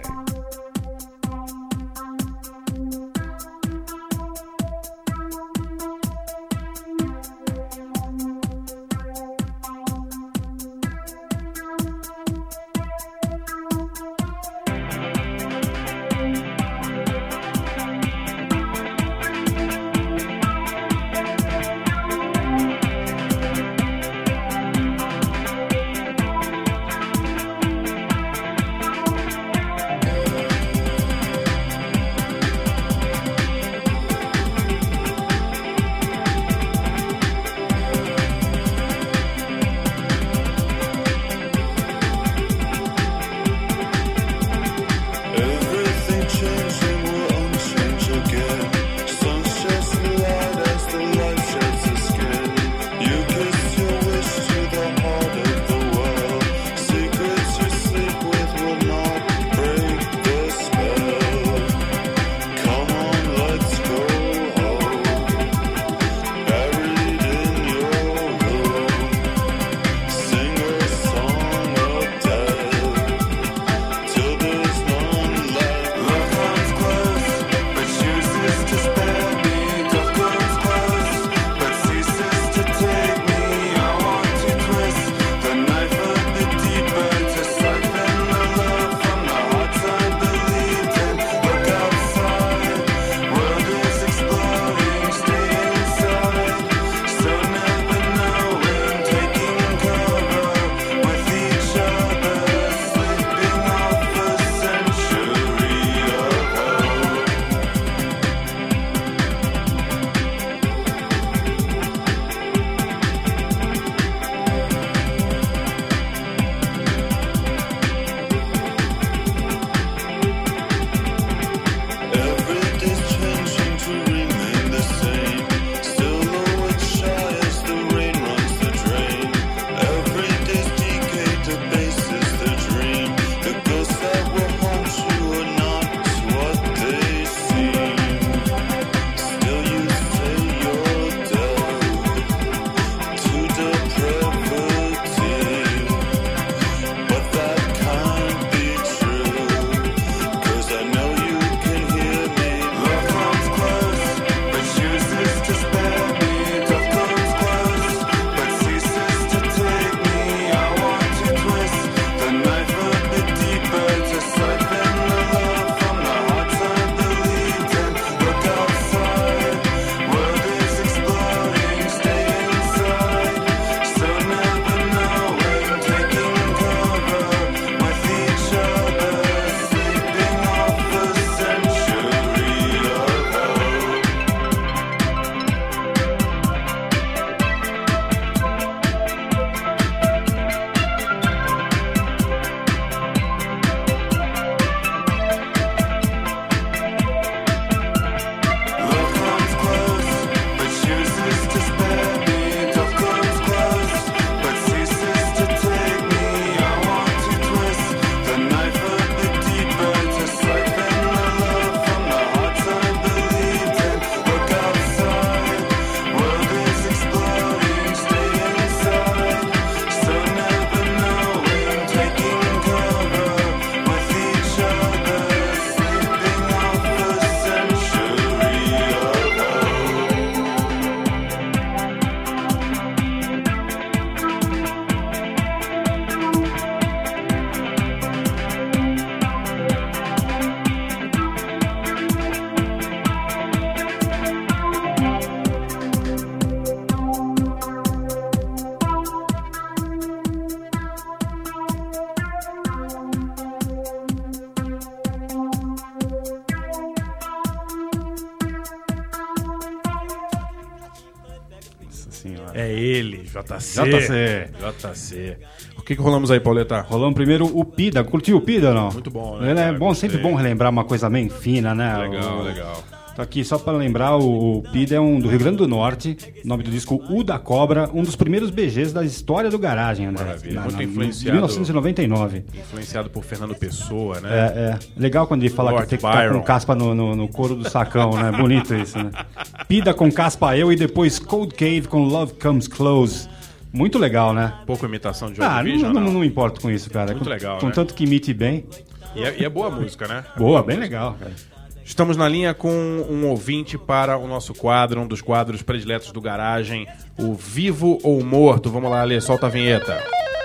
senhora. É ele, J C. J C. J C. O que, que rolamos aí, Pauleta? Rolamos primeiro o Pida. Curtiu o Pida ou não? Muito bom, né? Ele é cara, bom, gostei. sempre bom relembrar uma coisa bem fina, né? Legal, o... legal. Tô aqui só para lembrar, o, o Pida é um do Rio Grande do Norte, o nome do disco U da Cobra, um dos primeiros B Gs da história do Garagem, André. Maravilha, na, muito na, influenciado. mil novecentos e noventa e nove. Influenciado por Fernando Pessoa, né? É, é. Legal quando ele fala Lord que tem que estar Byron. com caspa no, no, no couro do sacão, né? Bonito isso, né? Pida com caspa eu e depois Cold Cave com Love Comes Close. Muito legal, né? Pouco imitação de Joy Ah, Division, não, não, não? não importo com isso, cara. Muito Com- legal, Com né? tanto que imite bem. E é, e é boa música, né? É Boa, boa bem música. legal, cara. Estamos na linha com um ouvinte para o nosso quadro, um dos quadros prediletos do Garagem, o Vivo ou Morto. Vamos lá, Alê, solta a vinheta.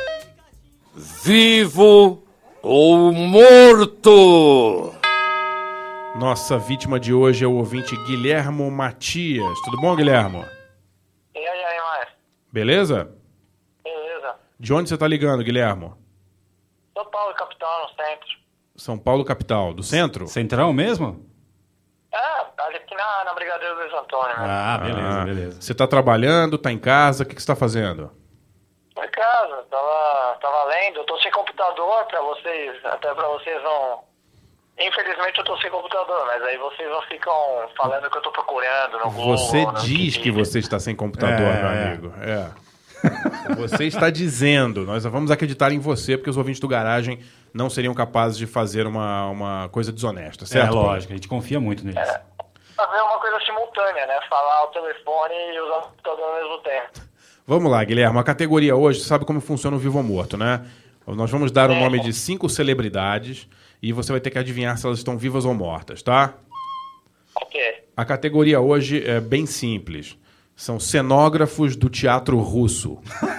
Vivo ou morto? Nossa vítima de hoje é o ouvinte Guilhermo Matias. Tudo bom, Guilhermo? E aí, aí, mais? Beleza? Beleza. De onde você tá ligando, Guilhermo? São Paulo, capital, no centro. São Paulo, capital. Do centro? Centrão mesmo? É, ali aqui na, na Brigadeiro Luiz Antônio, né? Ah, beleza, Ah, beleza. Você tá trabalhando, tá em casa, o que, que você tá fazendo? Tô em casa, tava, tava lendo. Eu tô sem computador pra vocês, até pra vocês não... Infelizmente eu tô sem computador, mas aí vocês não ficam falando que eu tô procurando no Google. Você no diz que Wikipedia. você está sem computador, É, meu é. amigo. É. Você está dizendo. Nós vamos acreditar em você, porque os ouvintes do Garagem não seriam capazes de fazer uma, uma coisa desonesta, certo? É, lógico, a gente confia muito neles. Fazer uma coisa simultânea, né? Falar ao telefone e usar o computador ao mesmo tempo. Vamos lá, Guilherme. A categoria hoje, você sabe como funciona o Vivo ou Morto, né? Nós vamos dar o nome de cinco celebridades e você vai ter que adivinhar se elas estão vivas ou mortas, tá? Ok. A categoria hoje é bem simples. São cenógrafos do teatro russo.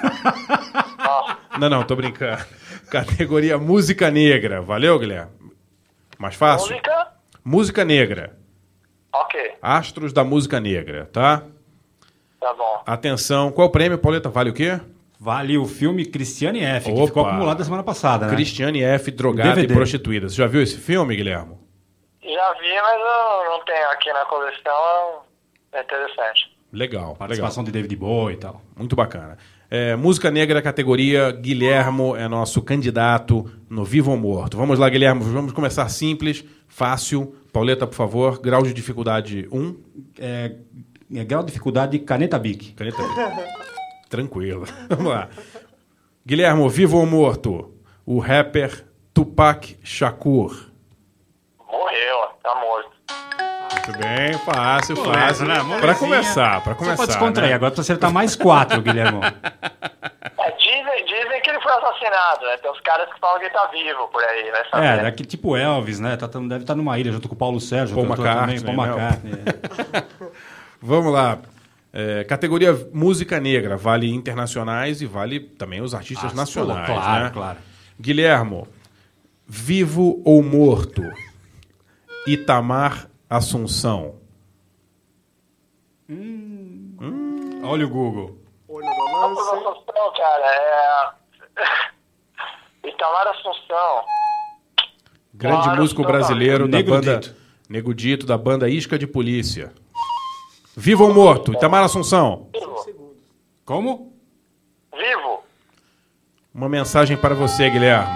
Não, não, tô brincando. Categoria música negra. Valeu, Guilherme? Mais fácil? Música? Música negra. Ok, Astros da música negra, tá? tá bom. Atenção. Qual o prêmio, Pauleta? Vale o quê? Vale o filme Cristiane F, que Opa. ficou acumulado na semana passada, né? Cristiane F, drogada D V D. e prostituída. Você já viu esse filme, Guilherme? Já vi, mas eu não tenho aqui na coleção. É interessante. Legal, Participação legal. de David Bowie e tal. Muito bacana. É, música negra, categoria Guilhermo é nosso candidato no Vivo ou Morto. Vamos lá, Guilhermo, vamos começar simples, fácil. Pauleta, por favor, grau de dificuldade um. É, é grau de dificuldade Caneta Bic. Caneta Bic. Tranquilo. Vamos lá. Guilhermo, vivo ou morto? O rapper Tupac Shakur. Morreu, tá morto. Muito bem, fácil, Pô, fácil. né? Pra Molezinha. começar, pra Só começar. pra descontrair, né? agora pra acertar mais quatro, Guilherme. É, dizem, dizem que ele foi assassinado, né? Tem uns caras que falam que ele tá vivo por aí, né? Sabe? É, daqui tipo Elvis, né? Tá, tão- deve estar numa ilha junto com o Paulo Sérgio. Paul tô- tô McCartney, também, Paul né? McCartney. é. Vamos lá. É, categoria música negra. Vale internacionais e vale também os artistas Ah, nacionais. pô, claro, né? claro. Guilhermo, vivo ou morto? Itamar Assunção. Olha o Google. Vamos Assunção, cara, é... Itamar Assunção. Grande Claro, músico total. brasileiro da Nego banda... Dito. Nego Dito, da banda Isca de Polícia. Vivo ou morto? Itamar Assunção. Vivo. Como? Vivo. Uma mensagem para você, Guilhermo.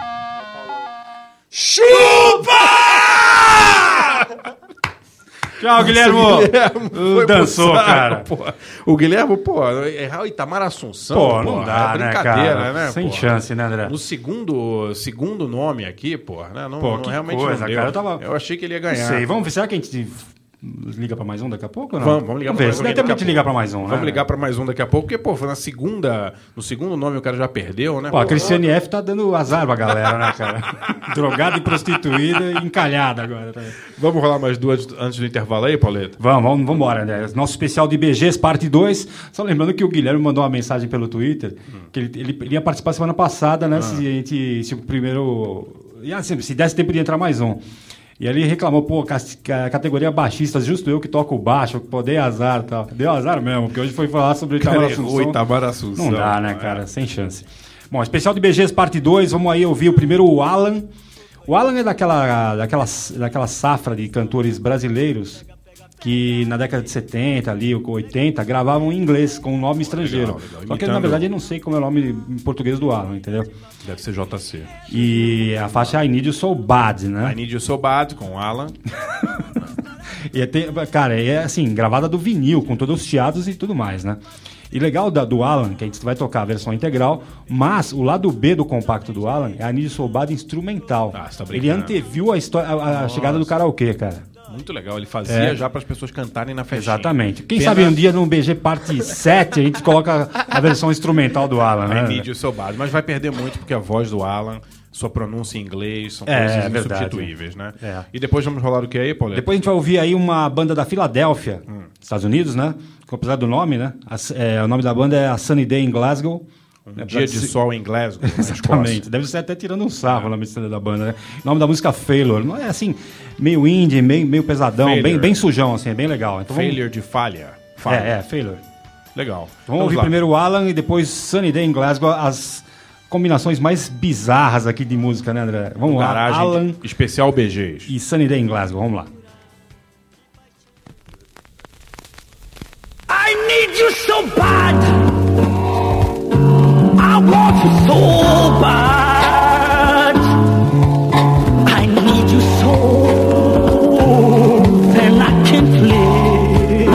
Tchau, Guilherme. Foi Dançou, pro saco, cara. pô. O Guilherme, pô, errar o Itamar Assunção. Pô, não é dá, né, brincadeira, cara? né? Sem pô? chance, né, André? No segundo, segundo nome aqui, pô, né? Não, Pô, não- que realmente coisa, não deu. cara. Eu tava- Eu achei que ele ia Não ganhar. sei, vamos ver. Será que a gente liga pra mais um daqui a pouco ou não? Vamos, vamos ligar pra ver. mais um Deve daqui ter a tempo de pouco. ligar pra mais um, né? Vamos ligar pra mais um daqui a pouco, porque, pô, foi na segunda, no segundo nome o cara já perdeu, né? Pô, a Pô, Cristiane F tá dando azar pra galera, né, cara? Drogada e prostituída e encalhada agora. Tá? Vamos rolar mais duas antes do intervalo aí, Pauleta? Vamos, vamos, vamos embora, André. Nosso especial de B Gs, parte dois. Só lembrando que o Guilherme mandou uma mensagem pelo Twitter, que ele, ele, ele ia participar semana passada, né? Se a gente, se o primeiro... ia, se, se desse tempo de entrar mais um. E ele reclamou, pô, cas- ca- categoria baixistas, justo eu que toco baixo, pô, dei azar e tal. Deu azar mesmo, porque hoje foi falar sobre o Itamar Cara, Assunção. errou Itamar Assunção. Não dá, né, cara? Sem chance. Bom, especial de B Gs, parte dois. Vamos aí ouvir o primeiro, o Alan. O Alan é daquela, daquela, daquela safra de cantores brasileiros que na década de setenta, ali, ou oitenta, gravavam em inglês, com um nome estrangeiro. Legal, legal. Só que, Imitando- na verdade, eu não sei como é o nome em português do Alan, entendeu? Deve ser J C. E a faixa é I Need You So Bad, né? I Need You So Bad, com o Alan. E é ter- cara, é assim, gravada do vinil, com todos os chiados e tudo mais, né? E legal da- do Alan, que a gente vai tocar a versão integral, mas o lado B do compacto do Alan é a Need You So Bad instrumental. Ah, você tá Ele brincando. anteviu a, história, a, a chegada do karaokê, cara. Muito legal, ele fazia É. já para as pessoas cantarem na festinha. Exatamente. Quem Pena- sabe um dia no B G Parte sete a gente coloca a versão instrumental do Alan, né? I Need You So Bad, mas vai perder muito porque a voz do Alan, sua pronúncia em inglês, são É, coisas é verdade. insubstituíveis, né? É. E depois vamos rolar o que aí, Paulo? Depois a gente vai ouvir aí uma banda da Filadélfia, Hum. Estados Unidos, né? Apesar do nome, né? A- é, o nome da banda é a Sunny Day in Glasgow. Um dia de sol em Glasgow, na Exatamente. Escócia. Deve ser até tirando um sarro o nome da banda, né? O nome da música Failure. Não é assim, meio indie, meio, meio pesadão, Failure. bem, bem sujão, assim, é bem legal. Então vamos... Failure de falha. falha. É, é, Failure. Legal. Vamos ouvir lá. primeiro o Alan e depois Sunny Day in Glasgow, as combinações mais bizarras aqui de música, né, André? Vamos Um lá, garagem Alan de- especial B Gs. e Sunny Day in Glasgow, vamos lá. I need you so bad. I want you so bad. I need you so, then I can't live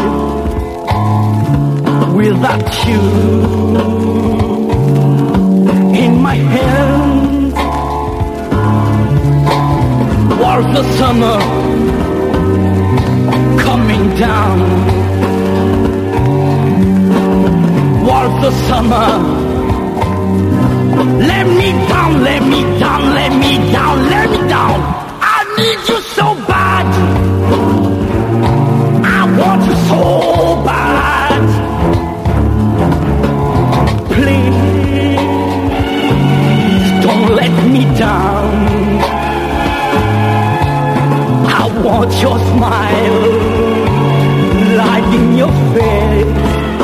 without you in my hand. Was the summer coming down? Was the summer? Let me down, let me down, let me down, let me down. I need you so bad. I want you so bad. Please don't let me down. I want your smile, light in your face.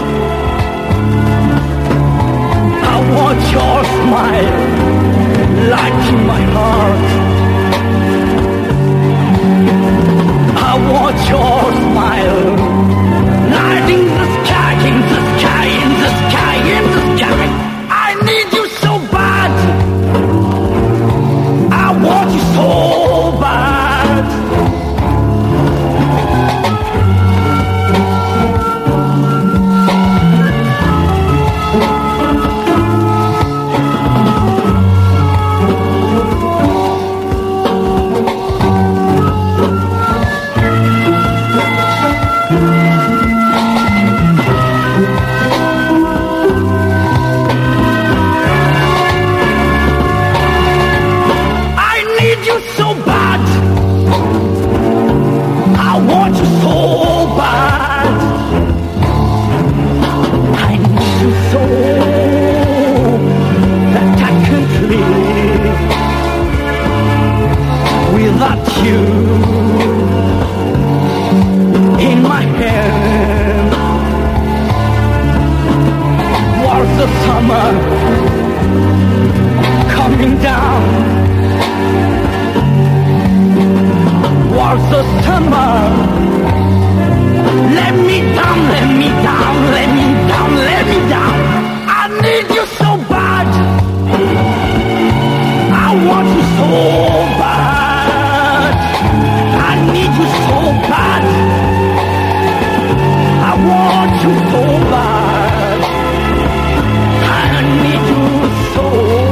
I want your smile, light in my heart. I want your smile, light in the sky, in the sky, in the sky, in the sky. I need you so bad. I want you so bad. I need you so bad. I want you so bad. I need you so that I can't live without you in my hand. Was the summer coming down? Was the summer? Let me down, let me down, let me down, let me down. I need you so bad. I want you so bad. I need you so bad. I want you so bad. I need you so.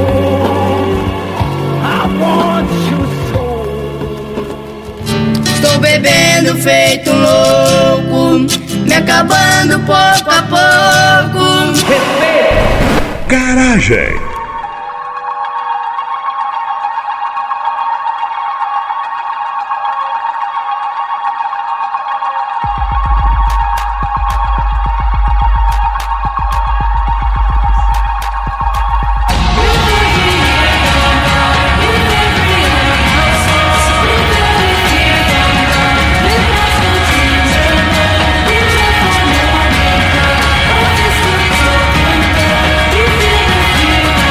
I want you so. Estou bebendo feito louco, me acabando pouco a pouco. Garagem. I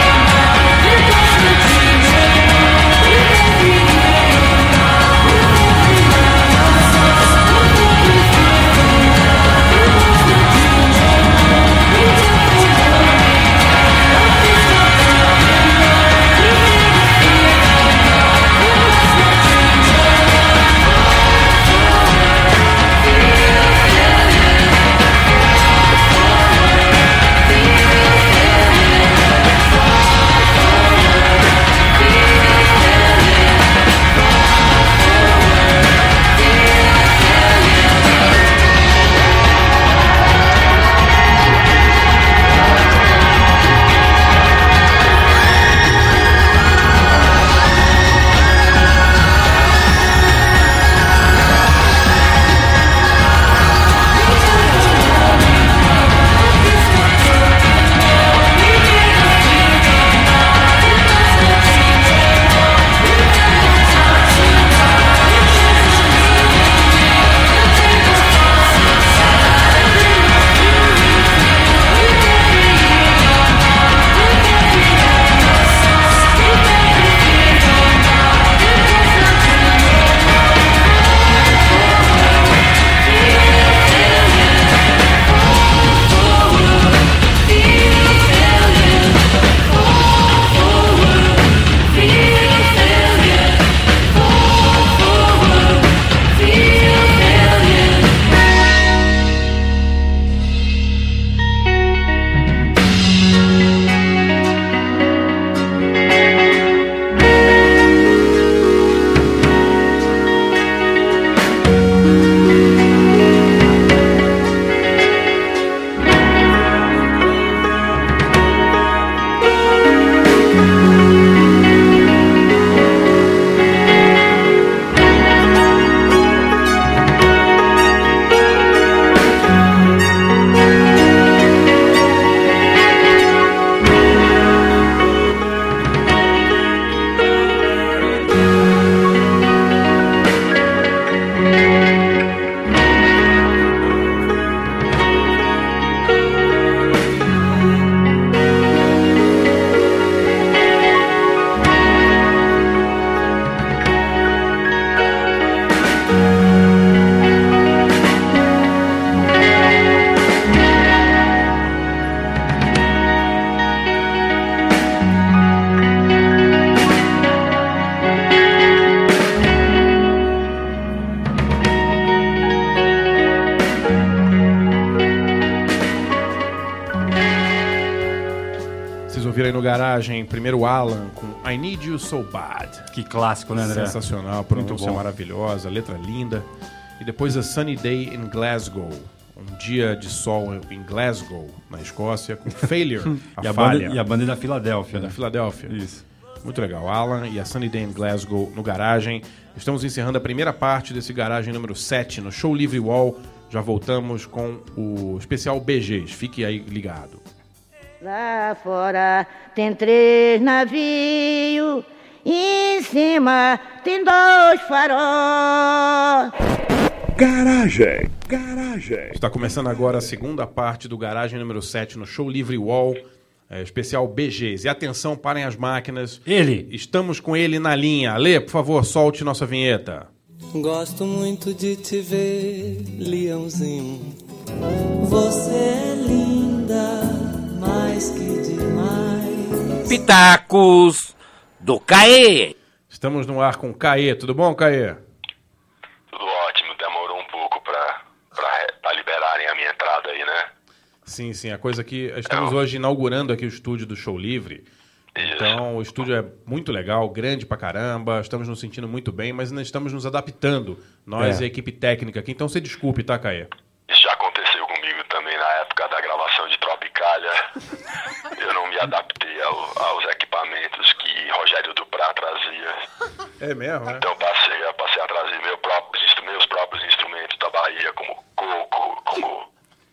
garagem, primeiro Alan com I Need You So Bad. Que clássico, né, André? Sensacional, pronúncia bom. maravilhosa, letra linda. E depois A Sunny Day in Glasgow. Um dia de sol em Glasgow, na Escócia, com Failure, a e, a falha. banda, e a banda é da Filadélfia. É da né? Filadélfia. Isso. Muito legal. Alan e A Sunny Day in Glasgow no Garagem. Estamos encerrando a primeira parte desse Garagem número sete no Show Livre Wall. Já voltamos com o especial B Gs. Fique aí ligado. Lá fora tem três navios, em cima tem dois faróis. Garagem, garagem. Está começando agora a segunda parte do Garagem número sete no Show Livre Wall, é, especial B Gs. E atenção, parem as máquinas. Ele. Estamos com ele na linha. Alê, por favor, solte nossa vinheta. Gosto muito de te ver, Leãozinho. Você é linda, mais que demais. Pitacos do Caê. Estamos no ar com Caê. Tudo bom, Caê? Tudo ótimo. Demorou um pouco pra, pra, pra liberarem a minha entrada aí, né? Sim, sim. A coisa que estamos hoje inaugurando aqui o estúdio do Show Livre. Então, o estúdio é muito legal, grande pra caramba, estamos nos sentindo muito bem, mas ainda estamos nos adaptando, nós É. e a equipe técnica aqui. Então, você desculpe, tá, Caê? Isso já aconteceu comigo também na época da gravação de Tropicália. Eu não me adaptei ao, aos equipamentos que Rogério Duprá trazia. É mesmo, né? Então passei, eu passei a trazer meu próprios, instru- meus próprios instrumentos da Bahia, como coco, como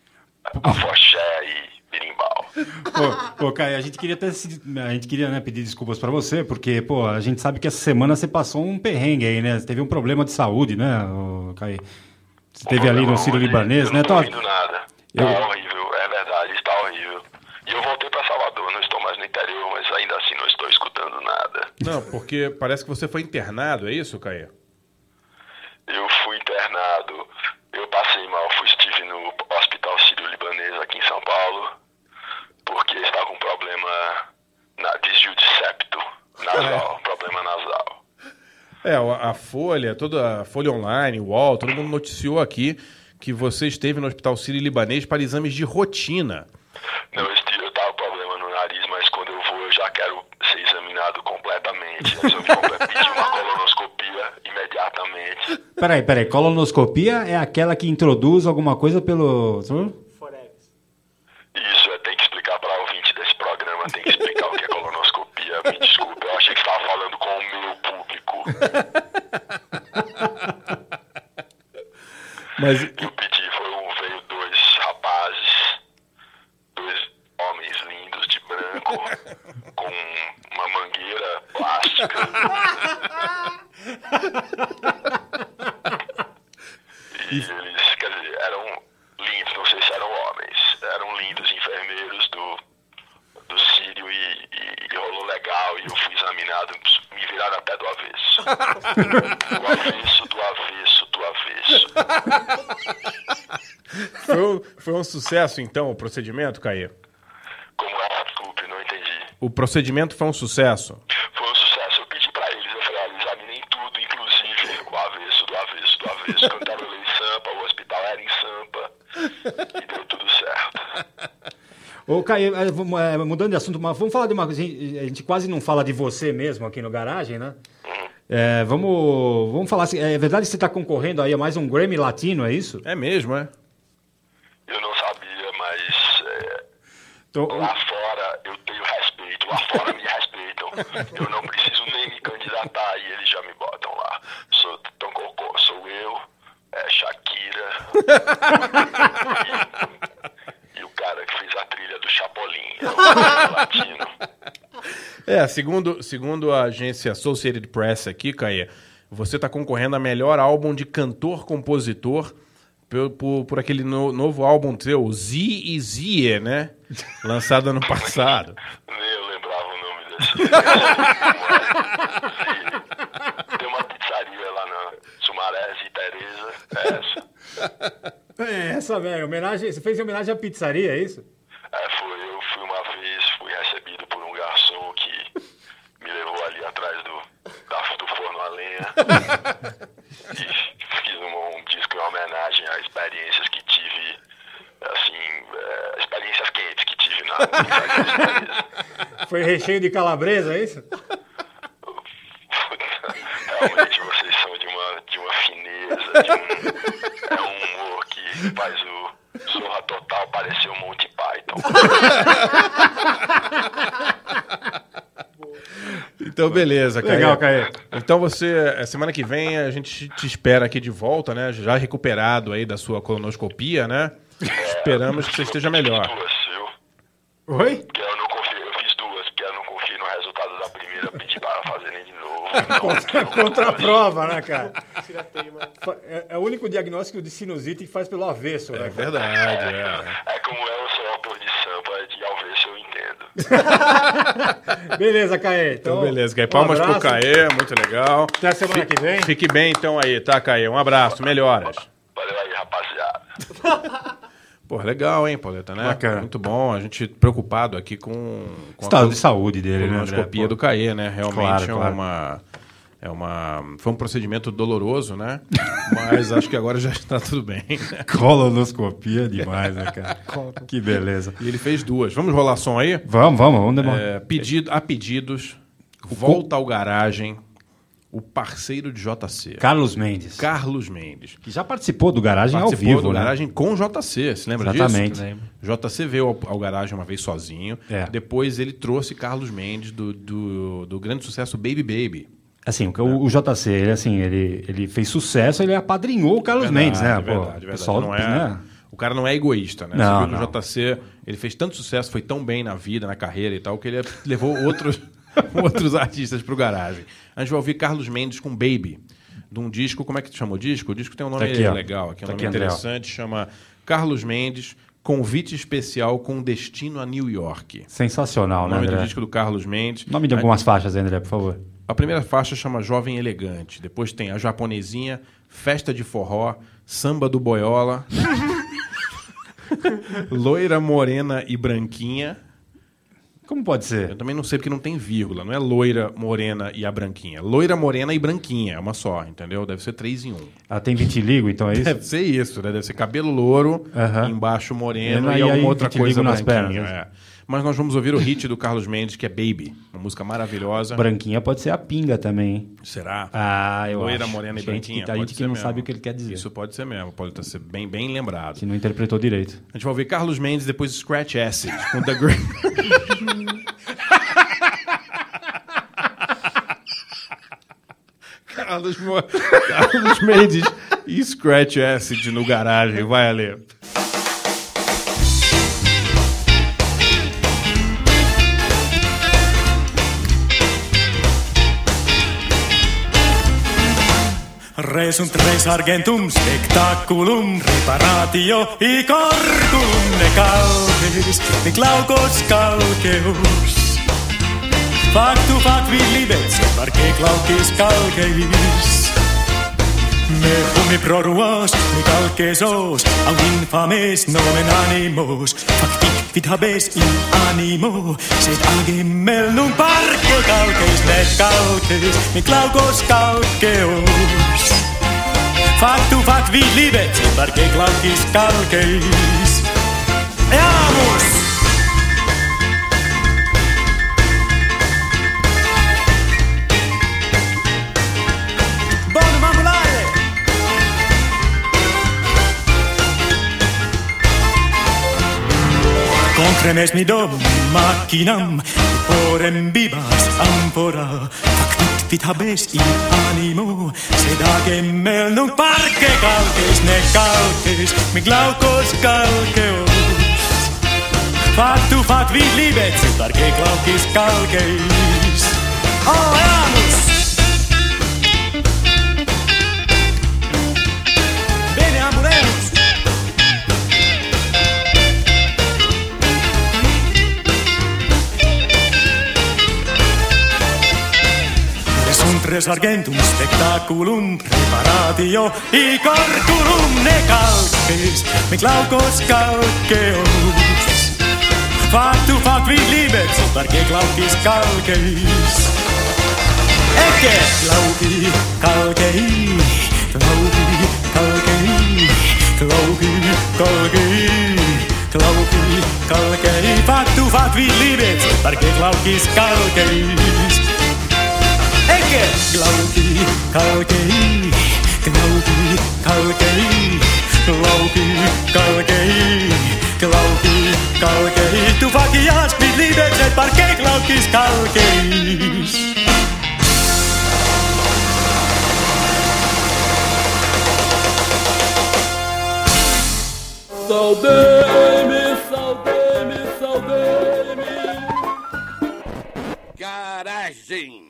afoxé e berimbau. Pô, pô, Caio, a gente queria até se- a gente queria, né, pedir desculpas pra você, porque, pô, a gente sabe que essa semana você passou um perrengue aí, né? Você teve um problema de saúde, né, ô, Caio? Você esteve ali no Sírio Libanês, né? Eu não tô Tô- ouvindo nada. Tá Eu- horrível, é verdade, está horrível. E eu voltei pra Salvador, não estou mais no interior, mas ainda assim não estou escutando nada. Não, porque parece que você foi internado, é isso, Caê? Eu fui internado, eu passei mal, fui, estive no Hospital Sírio-Libanês aqui em São Paulo, porque estava com um problema na desvio de septo nasal, problema nasal. É, a a Folha, toda a Folha Online, o U O L, todo mundo noticiou aqui que você esteve no Hospital Sírio-Libanês para exames de rotina. Não, eu estive- eu estava com problema no nariz, mas quando eu vou eu já quero ser examinado completamente. Exame completo, pedir uma colonoscopia imediatamente. Peraí, peraí, colonoscopia é aquela que introduz alguma coisa pelo... Isso, é, tem que explicar para o ouvinte desse programa, tem que explicar o que é colonoscopia. Me desculpe, eu achei que estava falando com o meu público. Mas Eu pedi, foi um, veio dois rapazes, dois homens lindos de branco, com uma mangueira plástica. E eles, quer dizer, eram lindos, não sei se eram homens, eram lindos enfermeiros do, do Sírio e, e, e rolou legal, e eu fui examinado, me viraram até do avesso. Do avesso, do avesso, do avesso. foi, um- foi um sucesso, então, o procedimento, Caê? Como é? Desculpe, não entendi. O procedimento foi um sucesso. Foi um sucesso, eu pedi pra eles, eu falei, olha, examinei tudo, inclusive o avesso, do avesso, do avesso. Quando tava em Sampa, o hospital era em Sampa, e deu tudo certo. Ô, Caio, é, vamos, é, mudando de assunto, mas vamos falar de uma coisa. A gente, a gente quase não fala de você mesmo aqui no Garagem, né? É, vamos, vamos falar assim. É verdade que você está concorrendo aí a mais um Grammy Latino, é isso? É mesmo, é? Eu não sabia, mas é, Tô- lá fora eu tenho respeito, lá fora me respeitam. Eu não preciso nem me candidatar e eles já me botam lá. Sou, tão cocô, sou eu, é Shakira e, e o cara que fez a trilha do Chapolin, é o Grammy Latino. É, segundo, segundo a agência Associated Press aqui, Caê, você está concorrendo a melhor álbum de cantor-compositor por, por, por aquele no- novo álbum seu, o Z e Zie, né? Lançado ano passado. Nem eu lembrava o nome desse. Tem uma pizzaria lá na Sumaré e Tereza, é essa. É, essa velho, homenagem. Você fez em homenagem à pizzaria, é isso? É, foi, eu fui uma vez, fui recebido por um garçom que me levou ali atrás do, da, do forno a lenha e fiz um, um disco em homenagem a experiências que tive, assim, é, experiências quentes que tive na Foi recheio de calabresa, é isso? Realmente vocês são de uma, de uma fineza, de um, é um humor que faz o Zorra Total parecer o Monty Python. Então, beleza, Caê. Legal, Caê. Então você, semana que vem, a gente te espera aqui de volta, né? Já recuperado aí da sua colonoscopia, né? Esperamos que você esteja melhor. Oi? Porque eu não confio, eu fiz duas, porque eu não confio no resultado da primeira, pedi para fazerem de novo. Contra, contra a prova, né, cara? É, é o único diagnóstico de sinusite que faz pelo avesso, né? É verdade, é. É como eu sou autor de samba, de avesso eu entendo. Beleza, Caê. Então, Então, beleza, Caê. Palmas um pro Caê, muito legal. Até a semana que vem. Fique bem então aí, tá, Caê? Um abraço, melhoras. Valeu aí, rapaziada. Pô, legal, hein, Pauleta, né? Bacana. Muito bom, a gente preocupado aqui com... com Estado de saúde dele, né, André? colonoscopia Pô. do Caê, né? Realmente Claro, é claro. uma... É uma... Foi um procedimento doloroso, né? Mas acho que agora já está tudo bem. Né? Colonoscopia demais, né, cara? Que beleza. E ele fez duas. Vamos rolar som aí? Vamos, vamos, vamos demorar. É, pedido, a pedidos, volta ao garagem, o parceiro de J C. Carlos Mendes. Carlos Mendes. Que já participou do Garagem ao Participou vivo, do né? Garagem com J C, se lembra Exatamente. disso? Lembro. J C veio ao, ao Garagem uma vez sozinho. É. Depois ele trouxe Carlos Mendes do, do, do grande sucesso Baby Baby. Assim, o, o J C, ele, assim, ele, ele fez sucesso, ele apadrinhou o Carlos Verdade, Mendes, né? É Pô, verdade, o verdade. pessoal, Não é, né? O cara não é egoísta, né? Não, Você viu que não. o J C, ele fez tanto sucesso, foi tão bem na vida, na carreira e tal, que ele levou outros, outros artistas pro Garagem. A gente vai ouvir Carlos Mendes com Baby, de um disco, como é que tu chamou o disco? O disco tem um nome Tá aqui, ó. legal, aqui é um Tá nome aqui, André, ó. interessante, chama Carlos Mendes, Convite Especial com Destino a New York. Sensacional, O né, nome André? do disco do Carlos Mendes. Nome de algumas faixas, André, por favor. A primeira faixa chama Jovem Elegante. Depois tem a Japonesinha, Festa de Forró, Samba do Boiola, Loira, Morena e Branquinha. Como pode ser? Eu também não sei porque não tem vírgula. Não é Loira, Morena e a Branquinha. Loira, Morena e Branquinha. É uma só, entendeu? Deve ser três em um. Ela tem vitiligo, então é isso? Deve ser isso, né? Deve ser cabelo louro, Aham. embaixo moreno E e, aí, alguma outra vitiligo coisa nas branquinha. pernas, é. Mas nós vamos ouvir o hit do Carlos Mendes, que é Baby. Uma música maravilhosa. Branquinha pode ser a pinga também, hein? Será? Ah, eu Loira, acho. morena e Gente branquinha. que- a pode gente que ser não mesmo. sabe o que ele quer dizer. Isso pode ser mesmo, pode estar ser bem, bem lembrado. Que não interpretou direito. A gente vai ouvir Carlos Mendes, depois Scratch Acid, com The Great... Carlos, Mo... Carlos Mendes e Scratch Acid no Garagem. Vai, Ale. Resunt res argentum spectaculum reparatio i corculum ne calces ne glaucos calceus factu facvi libets parce glaucis calceis me fumi proruas me calcesos au infames nomen animos facti fit habes in animo sed agem melnum parce calces ne calces me glaucos calceus factu facvi libet parce glaucis calceis eamus bonum ambulare concremes mi dom machinam porem bibas amphora factit fit habes in animo sed agem melnum parce calces ne calces mi glaucos calceus factu facvi libet parce glaucis calceis oh eamus bene ambulemus Sunt res argentum spectaculum preparatio i corculum ne calces me glaucos calceus factu facvi libet parce glaucis calceis ecce glauci calcei glauci calcei glauci calcei glauci calcei factu facvi jagt vi livet, perquè glaukis kalkeis. Ikke glauki, kalkei, glauki, kalkei, glauki, kalkei, glauki, kalkei. Tu vaki jagt vi livet, perquè glaukis kalkeis. Saudei-me, saudei-me, saudei-me. Garagem.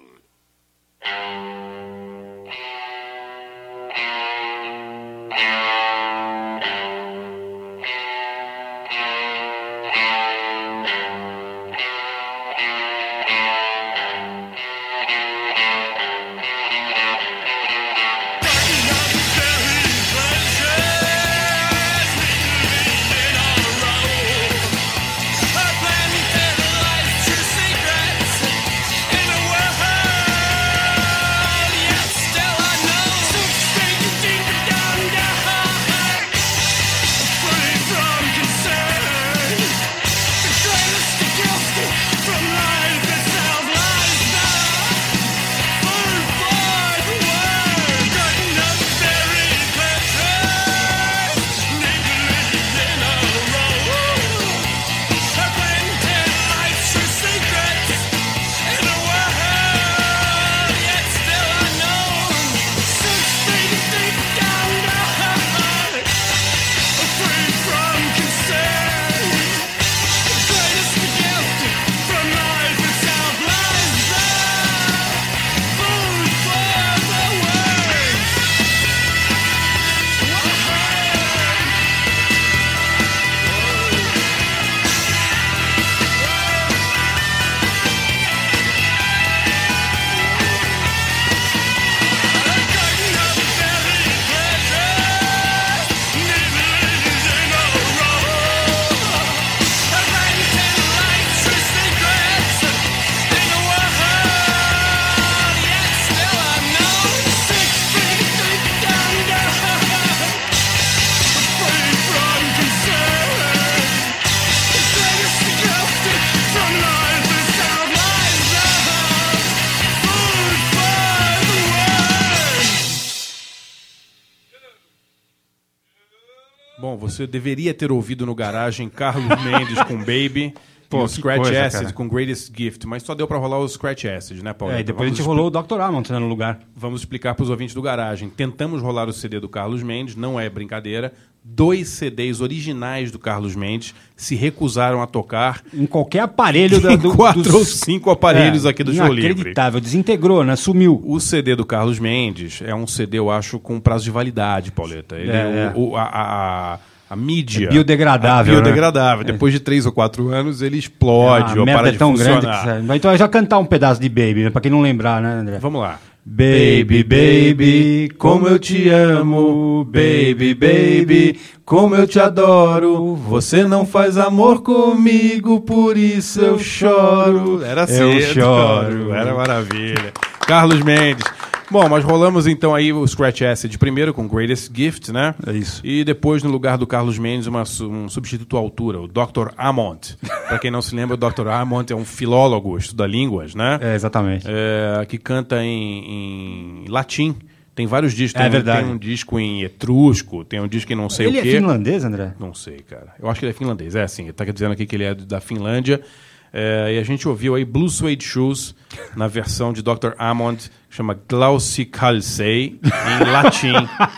Bom, você deveria ter ouvido no Garagem Carlos Mendes com Baby. Pô, o Scratch coisa, Acid cara. com Greatest Gift, mas só deu pra rolar o Scratch Acid, né, Paulo? É, e depois Vamos a gente rolou o doutor Amont, né, no lugar. Vamos explicar pros ouvintes do Garagem. Tentamos rolar o C D do Carlos Mendes, não é brincadeira. Dois C Ds originais do Carlos Mendes se recusaram a tocar em qualquer aparelho da, do, quatro dos... ou cinco aparelhos é, aqui do Show Livre. Inacreditável, desintegrou, né? Sumiu. O C D do Carlos Mendes é um C D, eu acho, com prazo de validade, Pauleta. Ele, É, o, o, a, a, a mídia... É biodegradável, é biodegradável. né? Depois de três ou quatro anos, ele explode a ou merda para é de tão funcionar. grande que sai. Então eu já cantar um pedaço de Baby, né? Pra quem não lembrar, né, André? Vamos lá. Baby, baby, como eu te amo. Baby, baby, como eu te adoro. Você não faz amor comigo, por isso eu choro. Era Eu cedo, choro. Era maravilha. Carlos Mendes. Bom, mas rolamos então aí o Scratch Acid primeiro com Greatest Gift, né? É isso. E depois, no lugar do Carlos Mendes, uma, su- um substituto à altura, o doutor Amont. Para quem não se lembra, o doutor Amont é um filólogo, estuda línguas, né? É, exatamente. É, que canta em, em latim. Tem vários discos. É tem, um- verdade. tem um disco em etrusco, tem um disco em não sei Ele o quê. é finlandês, André? Não sei, cara. Eu acho que ele é finlandês. É, sim. Ele tá dizendo aqui que ele é da Finlândia. É, e a gente ouviu aí Blue Suede Shoes na versão de doutor Amont, que chama Glauci Calcei, em latim.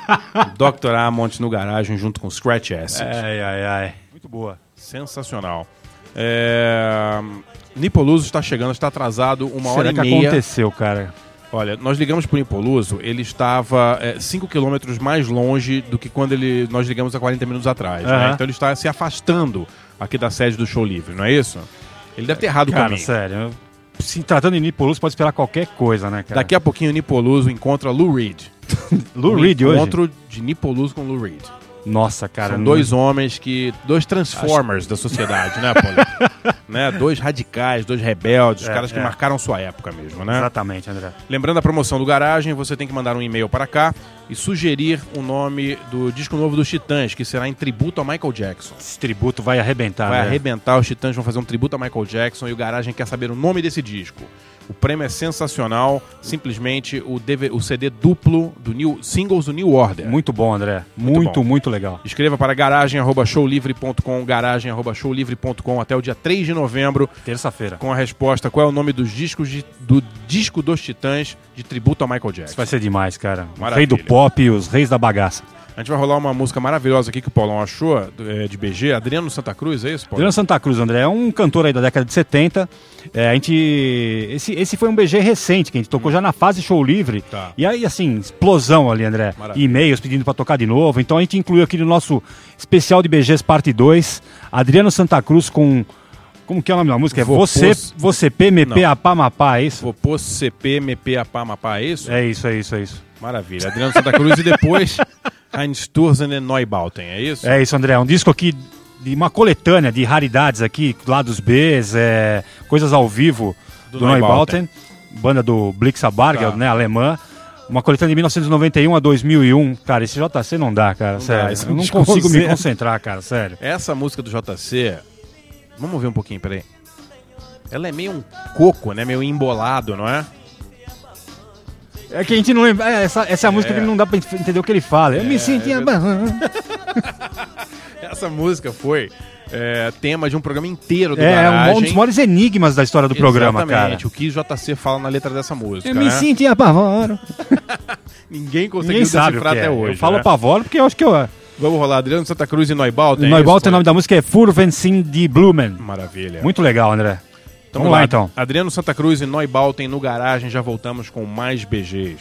doutor Amont no Garagem junto com Scratch Acid. Ai, ai, ai. Muito boa. Sensacional. É... Nipoluso está chegando, está atrasado uma hora Será e que meia. aconteceu, cara? Olha, nós ligamos para o Nipoluso, ele estava cinco quilômetros mais longe do que quando ele, nós ligamos há quarenta minutos atrás. Né? Aham. Então ele está se afastando aqui da sede do Show Livre, não é isso? Ele deve ter errado o Cara, caminho. sério. eu- Se tratando de Nipoluso, pode esperar qualquer coisa, né, cara? Daqui a pouquinho o Nipoluso encontra Lou Reed. Lou Um Reed hoje? encontro de Nipoluso com Lou Reed. Nossa, cara. São não- dois homens que... Dois Transformers da sociedade, né, Paulo? Né? Dois radicais, dois rebeldes, os É, caras que é. marcaram sua época mesmo, né? Exatamente, André. Lembrando a promoção do Garagem, você tem que mandar um e-mail para cá e sugerir o nome do disco novo dos Titãs, que será em tributo a Michael Jackson. Esse tributo vai arrebentar, Vai né? arrebentar, os Titãs vão fazer um tributo a Michael Jackson e o Garagem quer saber o nome desse disco. O prêmio é sensacional, simplesmente o, D V o C D duplo do New, Singles do New Order. Muito bom, André. Muito Muito, bom. muito legal. Escreva para garagem arroba showlivre ponto com, garagem arroba showlivre ponto com até o dia três de novembro. Terça-feira. Com a resposta qual é o nome dos discos de- do disco dos Titãs de tributo a Michael Jackson. Isso vai ser demais, cara. O Maravilha. rei do pop e os reis da bagaça. A gente vai rolar uma música maravilhosa aqui que o Paulão achou, do- é, de B G, Adriano Santa Cruz, é isso, Paulo? Adriano Santa Cruz, André, é um cantor aí da década de setenta. É, a gente, esse, esse foi um B G recente, que a gente tocou já na fase show livre. Tá. E aí, assim, explosão ali, André. Maravilha. E-mails pedindo pra tocar de novo. Então a gente incluiu aqui no nosso especial de B Gs parte dois, Adriano Santa Cruz com... Como que é o nome da música? É Vou Você, pôs- Você P, Me P, Não. Apá, Mapá, é isso? Vou pôr C P, M P, A P A, Mapá, é isso? É isso, é isso, é isso. Maravilha. Adriano Santa Cruz e depois Einsturzen e Neubauten, é isso? É isso, André. É um disco aqui de uma coletânea de raridades aqui, lados Bs, é, coisas ao vivo Do do, Neubauten. Neubauten, banda do Blixabargel, Tá. né, alemã. Uma coletânea de mil novecentos e noventa e um a dois mil e um. Cara, esse J C não dá, cara, Não sério. dá, esse Eu não disco consigo me zero. concentrar, cara, sério. Essa música do J C, vamos ver um pouquinho, peraí. Ela é meio um coco, né? Meio embolado, não é? É que a gente não lembra. É, essa, essa é a música É. que não dá pra entender o que ele fala. Eu É, me sentia. é Essa música foi é, tema de um programa inteiro do É, Garagem. um dos maiores enigmas da história do programa, cara. Exatamente, o que J C fala na letra dessa música, Eu né? me sentia apavoro. Ninguém conseguiu Ninguém sabe o decifrar que até é. hoje, Eu falo né? pavoro porque eu acho que eu... Vamos rolar Adriano Santa Cruz e Neubauten. é Neubauten, isso, o nome da música é Furven Sin die Blumen. Maravilha. Muito legal, André. Então, Vamos lá, então. Adriano Santa Cruz e Neubauten no Garagem. Já voltamos com mais B Gs.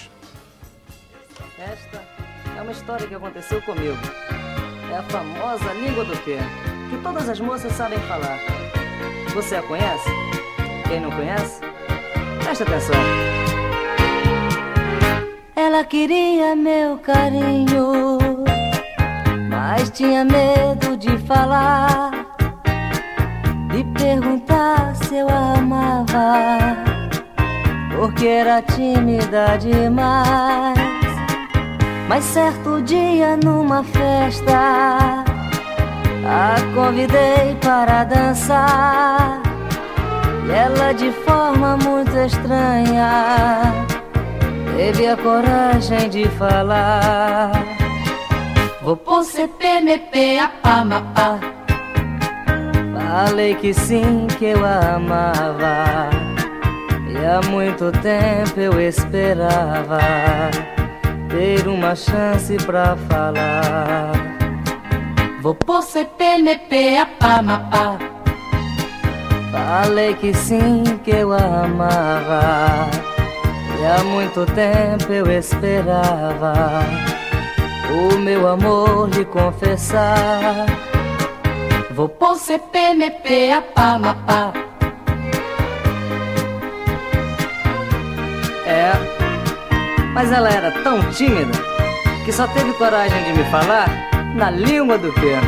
Esta é uma história que aconteceu comigo. É a famosa língua do pé, que todas as moças sabem falar. Você a conhece? Quem não conhece? Presta atenção. Ela queria meu carinho, mas tinha medo de falar, de perguntar se eu a amava, porque era tímida demais. Mas certo dia numa festa a convidei para dançar, e ela de forma muito estranha teve a coragem de falar: vou pôr C P, M P, A P A, Mapá. Falei que sim, que eu a amava, e há muito tempo eu esperava ter uma chance pra falar. Vou pôr C P, M P, A P A, Mapá. Falei que sim, que eu a amava, e há muito tempo eu esperava o meu amor lhe confessar. Vou pôr C P, M P, A P A, Mapá. É, mas ela era tão tímida que só teve coragem de me falar na língua do pé.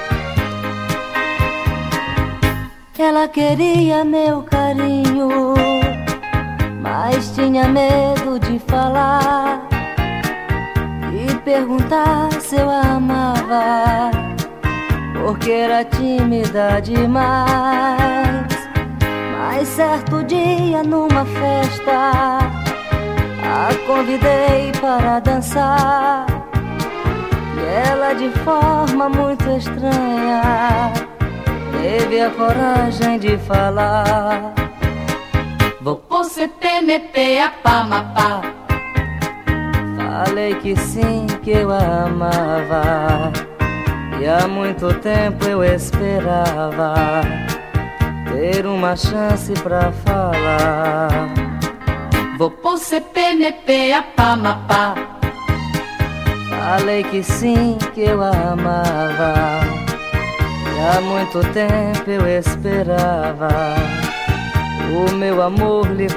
Ela queria meu carinho, mas tinha medo de falar e perguntar se eu a amava, porque era tímida demais. Mas certo dia numa festa a convidei para dançar, e ela de forma muito estranha teve a coragem de falar: vou pôr C P, M P, A P A, Mapá. Falei que sim, que eu a amava, e há muito tempo eu esperava ter uma chance pra falar. Vou pôr C P, M P, A P A, Mapá. Falei que sim, que eu a amava, e há muito tempo eu esperava o meu amor lhe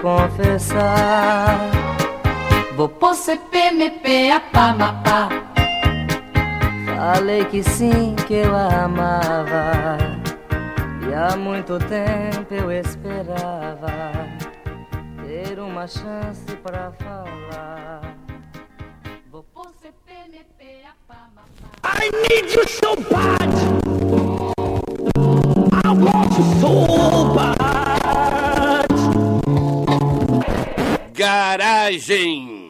confessar. Vou pôr C P, M P, A P A, Mapá. Falei que sim, que eu a amava, e há muito tempo eu esperava ter uma chance pra falar. I need you so bad. I want you so bad. Garagem.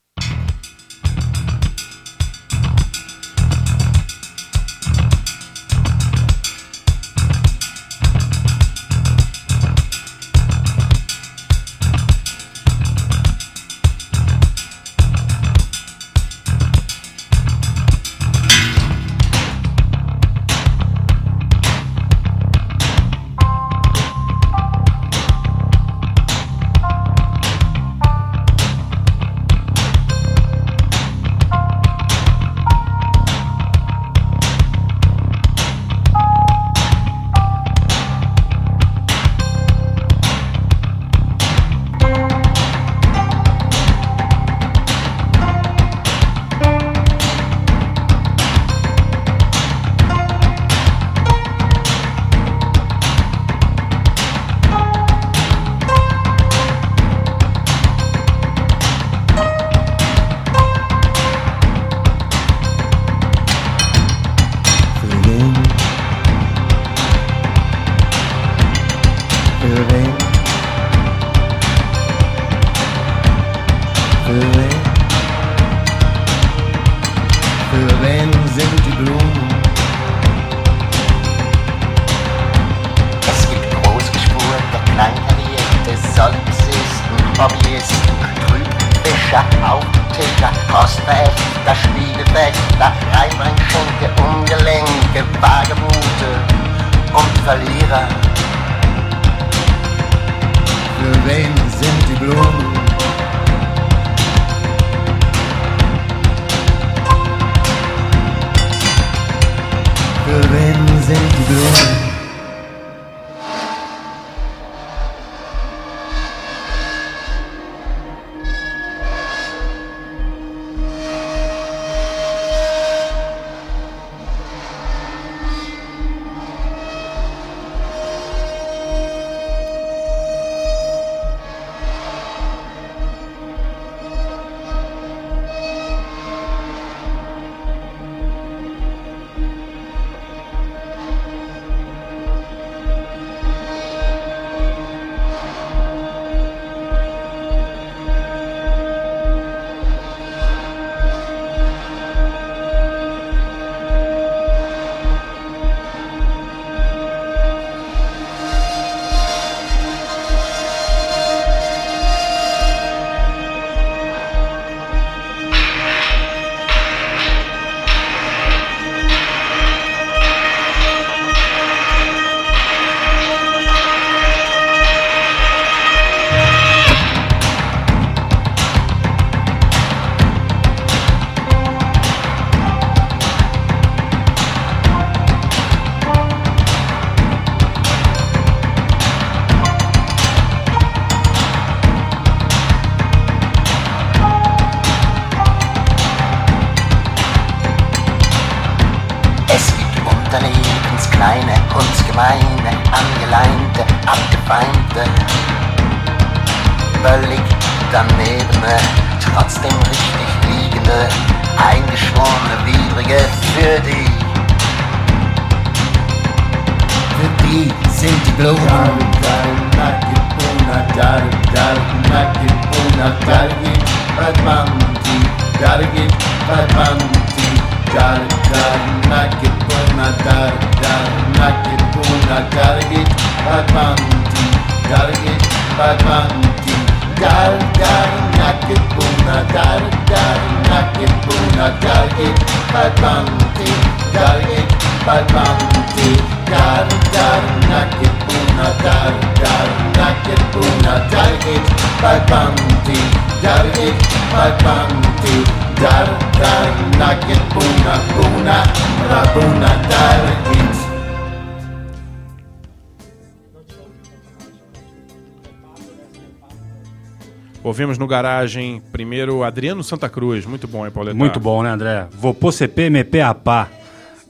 Ouvimos no Garagem primeiro Adriano Santa Cruz, muito bom, hein, Pauletar? Muito bom, né, André? Vou pôr C P, me pé a pá.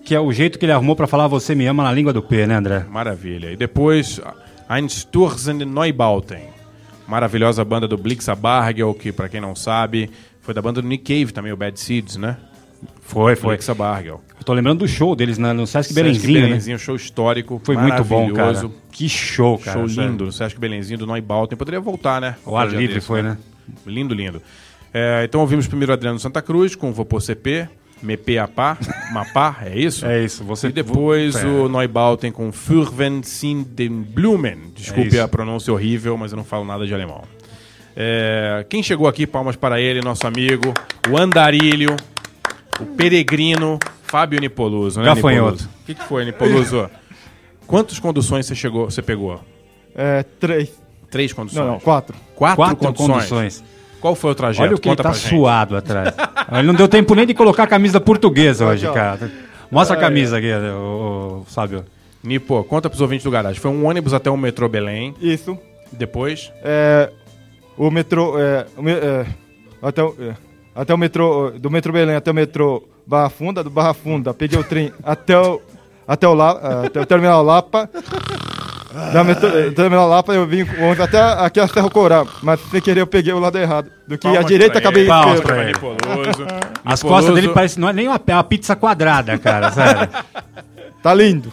que é o jeito que ele arrumou pra falar Você Me Ama na língua do P, né, André? Maravilha. E depois, Einstürzen Neubauten. Maravilhosa banda do Blixabargel, que pra quem não sabe, foi da banda do Nick Cave também, o Bad Seeds, né? Foi, foi. Blixabargel. Eu tô lembrando do show deles né, no Sesc Sesc Belenzinho, Belenzinho, né? show histórico. Foi muito bom, cara. Que show, cara. Show sério. lindo no Sesc Belenzinho do Neubauten. Poderia voltar, né? O ar Um dia livre desse, foi, né? Lindo, lindo. É, então ouvimos primeiro Adriano Santa Cruz com Vapor C P, Mepe Apá, Mapá, é isso? É isso. Você... E depois é. o Neubauten com Fürven sind den Blumen. Desculpe É a pronúncia horrível, mas eu não falo nada de alemão. É, quem chegou aqui, palmas para ele, nosso amigo, o Andarilho, o peregrino Fábio Nipoluso, né? Gafanhoto. O que, que foi, Nipoluso? Quantas conduções você chegou, você pegou? É, três. Três conduções? Não, não, quatro. Quatro, Quatro conduções. conduções. Qual foi o trajeto? Olha o que Conta ele tá pra gente. suado atrás. Ele não deu tempo nem de colocar a camisa portuguesa hoje, cara. Mostra a camisa aqui, o, o Fábio. Nipo, conta pros ouvintes do garagem. Foi um ônibus até o metrô Belém. Isso. Depois? É, o metrô... É, o me- é, até, o, é, até o metrô... Do metrô Belém até o metrô Barra Funda. Do Barra Funda, peguei o trem até o, até o, La, até o Terminal Lapa. Da metrô, eh, Terminal Lapa eu vim com o ônibus até aqui a Serra Coral. Mas sem querer eu peguei o lado errado. Do que Palmas a direita pra acabei... ele. Palmas pelo- pra ele. Nipoloso. As Nipoloso. costas dele parecem não é nem uma, é uma pizza quadrada, cara, sério. Tá lindo.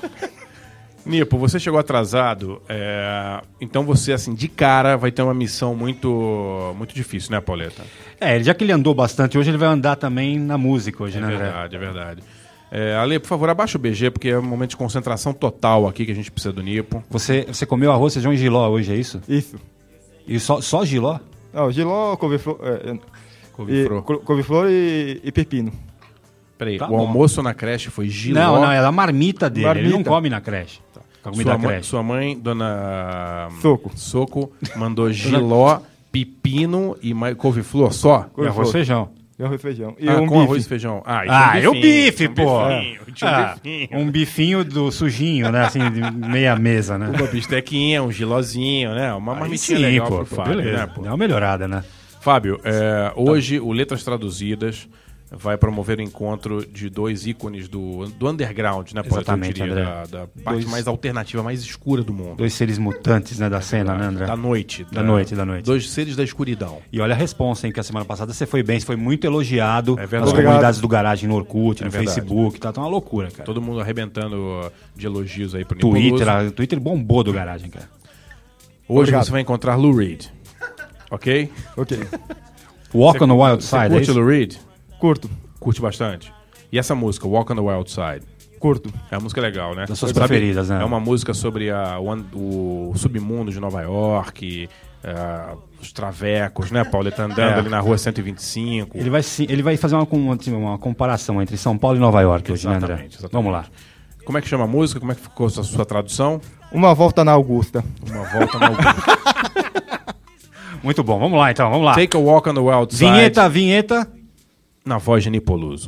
Nipo, você chegou atrasado, é, então você, assim, de cara, vai ter uma missão muito, muito difícil, né, Pauleta? É, já que ele andou bastante, hoje ele vai andar também na música hoje, É né, André? verdade, é verdade. É, Ale, por favor, abaixa o B G, porque é um momento de concentração total aqui que a gente precisa do Nipo. Você, você comeu arroz, feijão e giló hoje, é isso? Isso. E só, só giló? Não, giló, couve-flor... É, é, Couve-flor. e, co- couve-flor e, e pepino. Peraí, Tá o bom. almoço na creche foi giló? Não, não, é a marmita dele. Ele não Marmita. come na creche. A comida Sua da mãe, creche. sua mãe, dona Soco. Soco, mandou giló, pepino e mais couve-flor só? E arroz e feijão. E arroz e feijão. E Ah, um com bife. arroz e feijão. Ah, e Ah, tinha é o um bifinho, bife, tinha um pô. bifinho, tinha um Ah, bifinho. um bifinho do sujinho, né? Assim, de meia mesa, né? Uma bistequinha, um gilozinho, né? Uma Aí marmitinha sim, legal pô, pro pô, Fábio, beleza. né, pô? Dá uma melhorada, né? Fábio, é, hoje o Letras Traduzidas vai promover o encontro de dois ícones do, do underground, né, Paulo? Exatamente, Eu diria, André. da, da parte Dois- mais alternativa, mais escura do mundo. Dois seres mutantes, né, da cena, né, André? Da noite. Da noite, da noite. Dois seres da escuridão. E olha a responsa, hein, que a semana passada você foi bem, você foi muito elogiado É verdade. nas Obrigado. comunidades do Garagem no Orkut, É no verdade. Facebook, tá, tá uma loucura, cara. Todo mundo arrebentando uh, de elogios aí pro Twitter, Nipoloso. o Twitter bombou do Garagem, cara. Hoje Obrigado. você vai encontrar Lou Reed. Ok? Ok. Walk Você- on the Wild você Side, é curte isso? Lou Reed? Curto. Curte bastante. E essa música, Walk on the Wild Side? Curto. É uma música legal, né? Das suas Sabe, preferidas, né? É uma música sobre a, o, an- o submundo de Nova York, eh, os travecos, né, Paulo? Ele tá andando É. ali na rua cento e vinte e cinco. Ele vai, se- ele vai fazer uma, com- uma comparação entre São Paulo e Nova York hoje, né, André? Exatamente, exatamente. Vamos lá. Como é que chama a música? Como é que ficou a sua, sua tradução? Uma volta na Augusta. Uma volta na Augusta. Muito bom, vamos lá então, vamos lá. Take a Walk on the Wild Side. Vinheta, vinheta. Na voz de Nipoluso.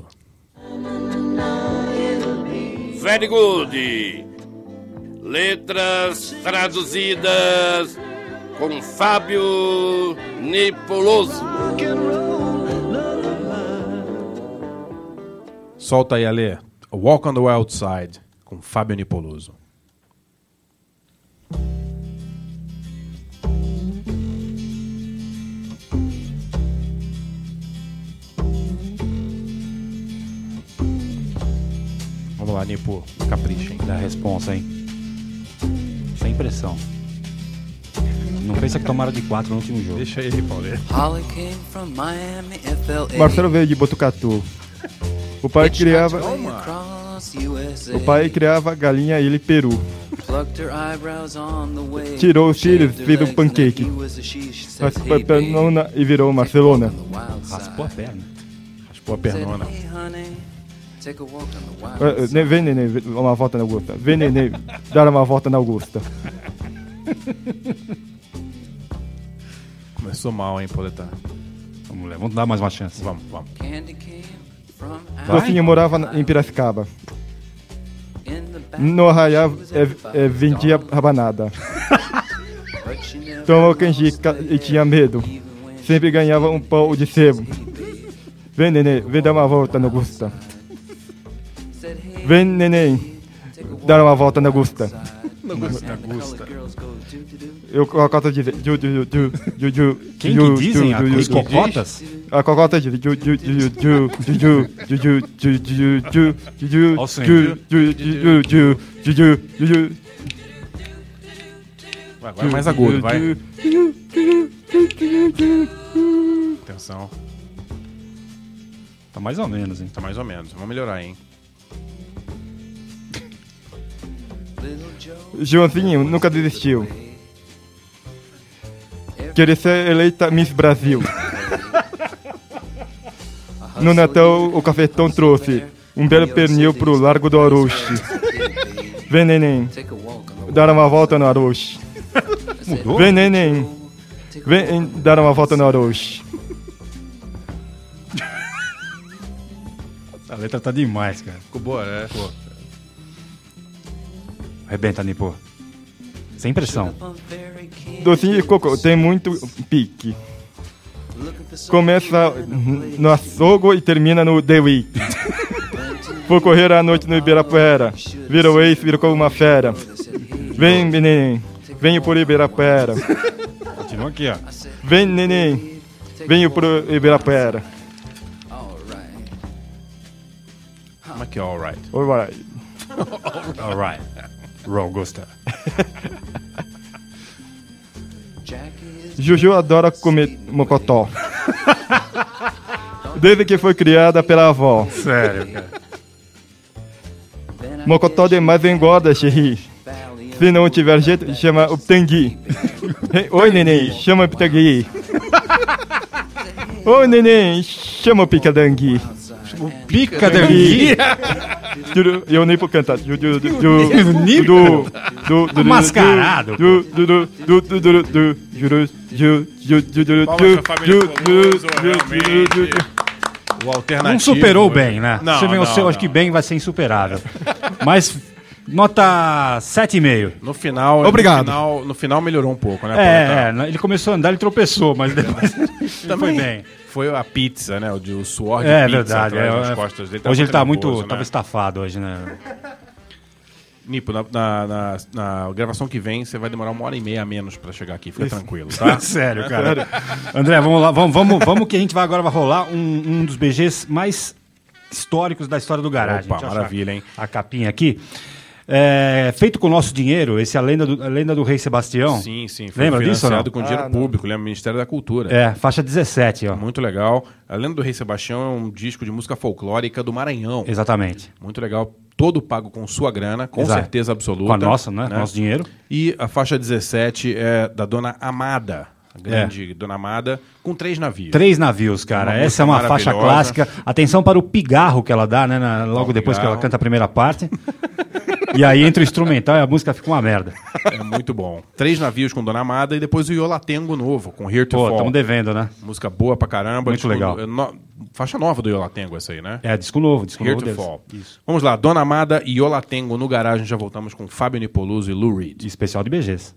Very good. Letras traduzidas com Fábio Nipoloso. Solta aí, Ale. Walk on the Wild Side, com Fábio Nipoluso. Vamos lá, Nipo. Capricha, hein? Dá a responsa, hein? Sem pressão. Não pensa que tomaram de quatro no último jogo. Deixa ele, Paulinho. Holly came from Miami, F L A. Marcelo veio de Botucatu. O pai criava... Across U S A. O pai criava galinha e ele peru. Plucked her eyebrows on the way. Tirou os cílios, Shaved her fez um legs, pancake. and he was a she. She said, Raspou a "Hey, babe, pernona e virou Barcelona. Raspou a perna. Raspou a pernona. Hey, honey, take a walk on the wild Eh, side." Vem, neném, vem, uma volta na Augusta. Vem, neném, dar uma volta na Augusta. Começou mal, hein, Poletar? Vamos lá, vamos dar mais uma chance. Vamos, vamos. Candy came from Docinho morava na- em Piracicaba. in the back, No arraial é, é, vendia rabanada. but she never Tomou canjica e tinha medo. Sempre ganhava um pão de sebo. Vem, neném, vem dar uma volta na Augusta. Vem, neném, dar uma volta na Augusta. Na Augusta. Eu cocota de ju, ju, ju, ju, ju, Quem ju, que dizem? ju, A- ju, os ju, cocotas? A cocota de ju, ju, ju, ju, ju, ju, ju, ju, ju, ju, ju, ju, Ó o som, ju, ju, ju, ju, ju, ju, ju, ju. Vai, vai mais agudo, vai. Atenção. Tá mais ou menos, hein? Tá mais ou menos. Vamos melhorar, hein? Joãozinho nunca desistiu. Queria ser eleita Miss Brasil. No Natal, o cafetão trouxe um belo pernil pro Largo do Aroche. Vem, neném, dar uma volta no Aroche. Mudou? Vem, neném, vem dar uma volta no Aroche. A letra tá demais, cara. Ficou boa, né? Pô. Arrebenta, Nipo. Sem pressão. Docinho de coco tem muito pique. Começa no açougue e termina no The Week. Vou correr à noite no Ibirapuera. Vira o ex, vira como uma fera. Vem, neném, venho por Ibirapuera. Continua aqui, ó. Vem, neném, venho por Ibirapuera. Como é que é alright? Alright. Alright. Augusta. Juju adora comer mocotó. Desde que foi criada pela avó. Sério, cara. Mocotó demais engorda, xerri. Se não tiver jeito, chama o Pitangui. Oi, neném, chama o Pitangui. Oi, neném, chama o Picadangui. O Picadangui? Eu nem vou cantar. Mascarado. O alternativo. Não superou bem, né? Não, Você vê não, o seu, não. acho que bem vai ser insuperável. Mas nota sete vírgula cinco. No final, Obrigado. No final, no final melhorou um pouco, né? É, é, ele começou a andar, ele tropeçou, mas depois ele foi Também bem. foi a pizza, né? O, de, o suor de É pizza verdade. atrás é, das é, costas dele. hoje ele tá nervoso, muito. né? Tava estafado hoje, né? Nipo, na, na, na, na gravação que vem, você vai demorar uma hora e meia a menos pra chegar aqui. Fica tranquilo, tá? Sério, cara. André, vamos lá. Vamos, vamos, vamos que a gente vai agora vai rolar um, um dos B Gs mais históricos da história do garagem. Opa, Deixa eu maravilha, achar hein? A capinha aqui. É, feito com o nosso dinheiro, esse é a lenda do, a lenda do Rei Sebastião. Sim, sim. Foi Lembra disso ou não? financiado com dinheiro Ah, público, lembra? Ministério da Cultura. É, faixa dezessete, ó. Muito legal. A Lenda do Rei Sebastião é um disco de música folclórica do Maranhão. Exatamente. Muito legal. Todo pago com sua grana, com Exato. certeza absoluta. Com a nossa, né? Nosso dinheiro. E a faixa dezessete é da Dona Amada, a grande Dona Amada, com três navios. Três navios, cara. Uma Essa é música uma faixa maravilhosa. clássica. Atenção para o pigarro que ela dá, né? na- logo Ó, depois que pigarro. ela canta a primeira parte. E aí entra o instrumental e a música fica uma merda. É muito bom. Três navios com Dona Amada e depois o Iolatengo novo, com Here to Pô, Fall. estamos devendo, né? Música boa pra caramba. Muito legal. no- Faixa nova do Iolatengo essa aí, né? É, disco novo, disco Here novo to deles. Fall. Isso. Vamos lá, Dona Amada e Iolatengo no garagem. Já voltamos com Fábio Nipoluso e Lou Reed. Especial de B Gs.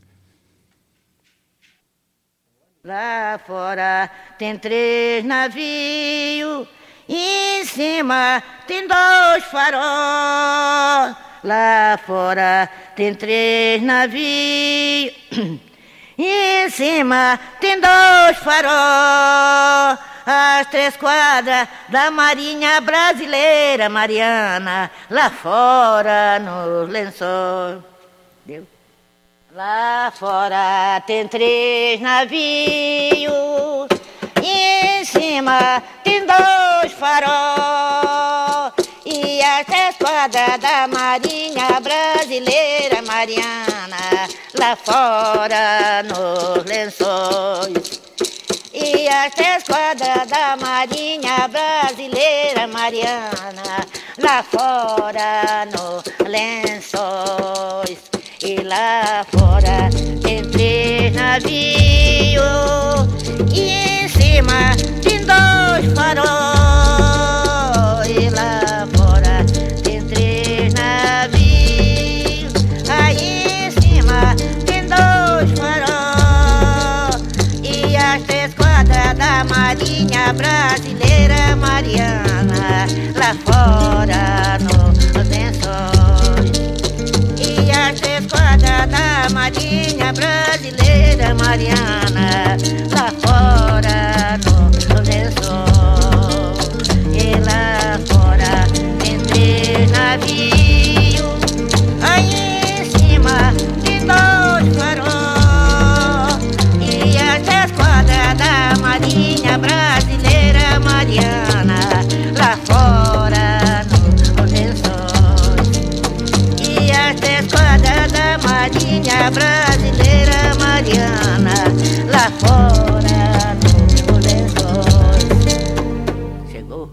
Lá fora tem três navios, em cima tem dois farol. Lá fora tem três navios, em cima tem dois farol. As três quadras da Marinha Brasileira, Mariana, lá fora nos lençóis. Deu? Lá fora tem três navios, em cima tem dois farol. E as três quadras da Marinha Brasileira, Mariana, lá fora nos lençóis. E as três quadras da Marinha Brasileira, Mariana, lá fora nos lençóis. E lá fora tem três navios, e em cima tem dois farol. E lá fora tem três navios, aí em cima tem dois farol. E as três quadras da Marinha Brasileira, Mariana, lá fora no Mariana, lá fora no, no lençol. E lá fora tem três navios, aí em cima de dois farol. E as esquadras da Marinha Brasileira Mariana, lá fora no, no lençóis. E as esquadras da Marinha Brasileira Mariana, lá fora no, no lençóis. Chegou.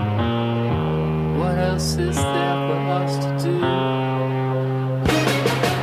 else is there for us to do?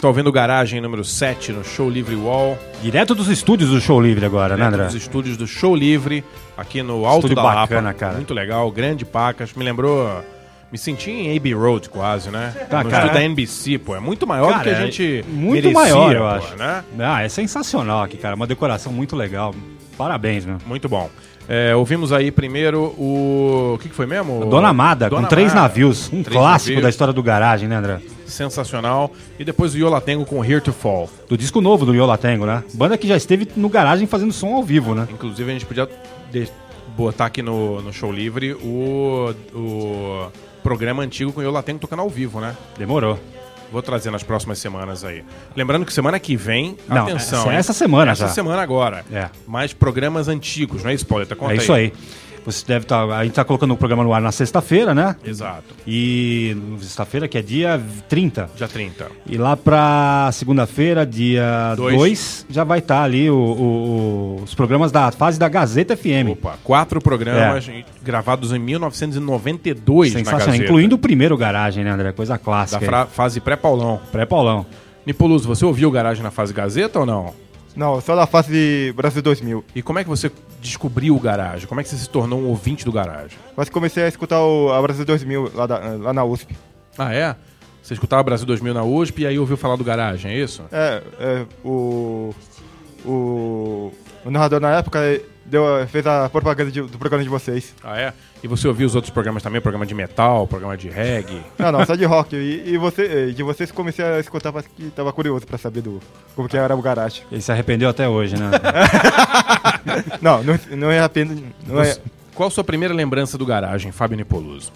está ouvindo Garagem número sete no Show Livre Wall. Direto dos estúdios do Show Livre agora, né, André? Dos estúdios do Show Livre, aqui no Alto Estúdio da bacana, Lapa. cara. Muito legal, grande pacas. Me lembrou... Me senti em Abbey Road quase, né? Tá, no cara. estúdio da N B C, pô. É muito maior Cara, do que a gente muito merecia, maior, eu pô, acho. né? Ah, é sensacional aqui, cara. Uma decoração muito legal. Parabéns, meu. Muito bom. É, ouvimos aí primeiro o... O que, que foi mesmo? Dona Amada, Dona com três Amada. navios. Um Três clássico navios. da história do Garagem, né, André? Sensacional. E depois o Yola Tango com Here to Fall. Do disco novo do Yola Tango, né? Banda que já esteve no Garagem fazendo som ao vivo, né? Inclusive a gente podia de- botar aqui no, no Show Livre o, o programa antigo com o Yola Tango tocando ao vivo, né? Demorou. Vou trazer nas próximas semanas aí. Lembrando que semana que vem, Não, atenção. essa- hein? essa semana Essa já. semana agora. É. Mais programas antigos, não é isso, Pauleta? Conta É isso aí. Você deve estar. A gente tá colocando o programa no ar na sexta-feira, né? Exato. E sexta-feira, que é dia trinta. Dia trinta. E lá pra segunda-feira, dia Dois. dois, já vai estar ali o- o- o- os programas da fase da Gazeta F M. Opa, quatro programas gravados em mil novecentos e noventa e dois na Sensacional. Gazeta. Incluindo o primeiro Garagem, né, André? Coisa Da clássica. fra- fase pré-Paulão. Pré-Paulão. Nipoluso, você ouviu o Garagem na fase Gazeta ou não? Não, só na fase Brasil dois mil. E como é que você descobriu o Garagem? Como é que você se tornou um ouvinte do Garagem? Mas comecei a escutar o a Brasil dois mil lá, da- lá na U S P. Ah, é? Você escutava Brasil dois mil na U S P e aí ouviu falar do Garagem, é isso? É, é, o, o, o narrador na época deu, fez a propaganda de- do programa de vocês. Ah, é? E você ouviu os outros programas também? Programa de metal, programa de reggae? Não, não, só de rock. E, e você, de vocês comecei a escutar porque tava curioso pra saber do, como que era o garagem. Ele se arrependeu até hoje, né? não, não, não é apenas... Não é, Você- Qual a sua primeira lembrança do Garagem, Fábio Nipoluso?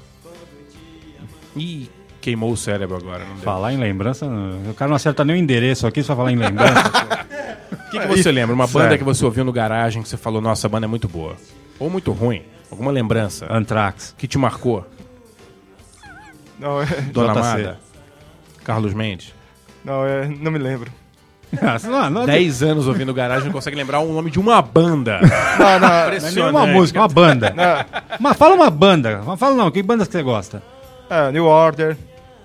Ih, queimou o cérebro agora. Não deu. Falar em lembrança, não- o cara não acerta nem o endereço aqui, só falar em lembrança. O que, que você lembra? Uma banda Sério. que você ouviu no Garagem que você falou, nossa, a banda é muito boa. Ou muito ruim. Alguma lembrança Anthrax. que te marcou? não, é, Dona J C. Amada? Carlos Mendes? não, é, não me lembro. não, não, Dez anos ouvindo o Garagem, não consegue lembrar o nome de uma banda. Não, não, não é Impressionante. nenhuma música, uma banda. Mas fala uma banda. Mas fala não, que bandas que você gosta? é, New Order.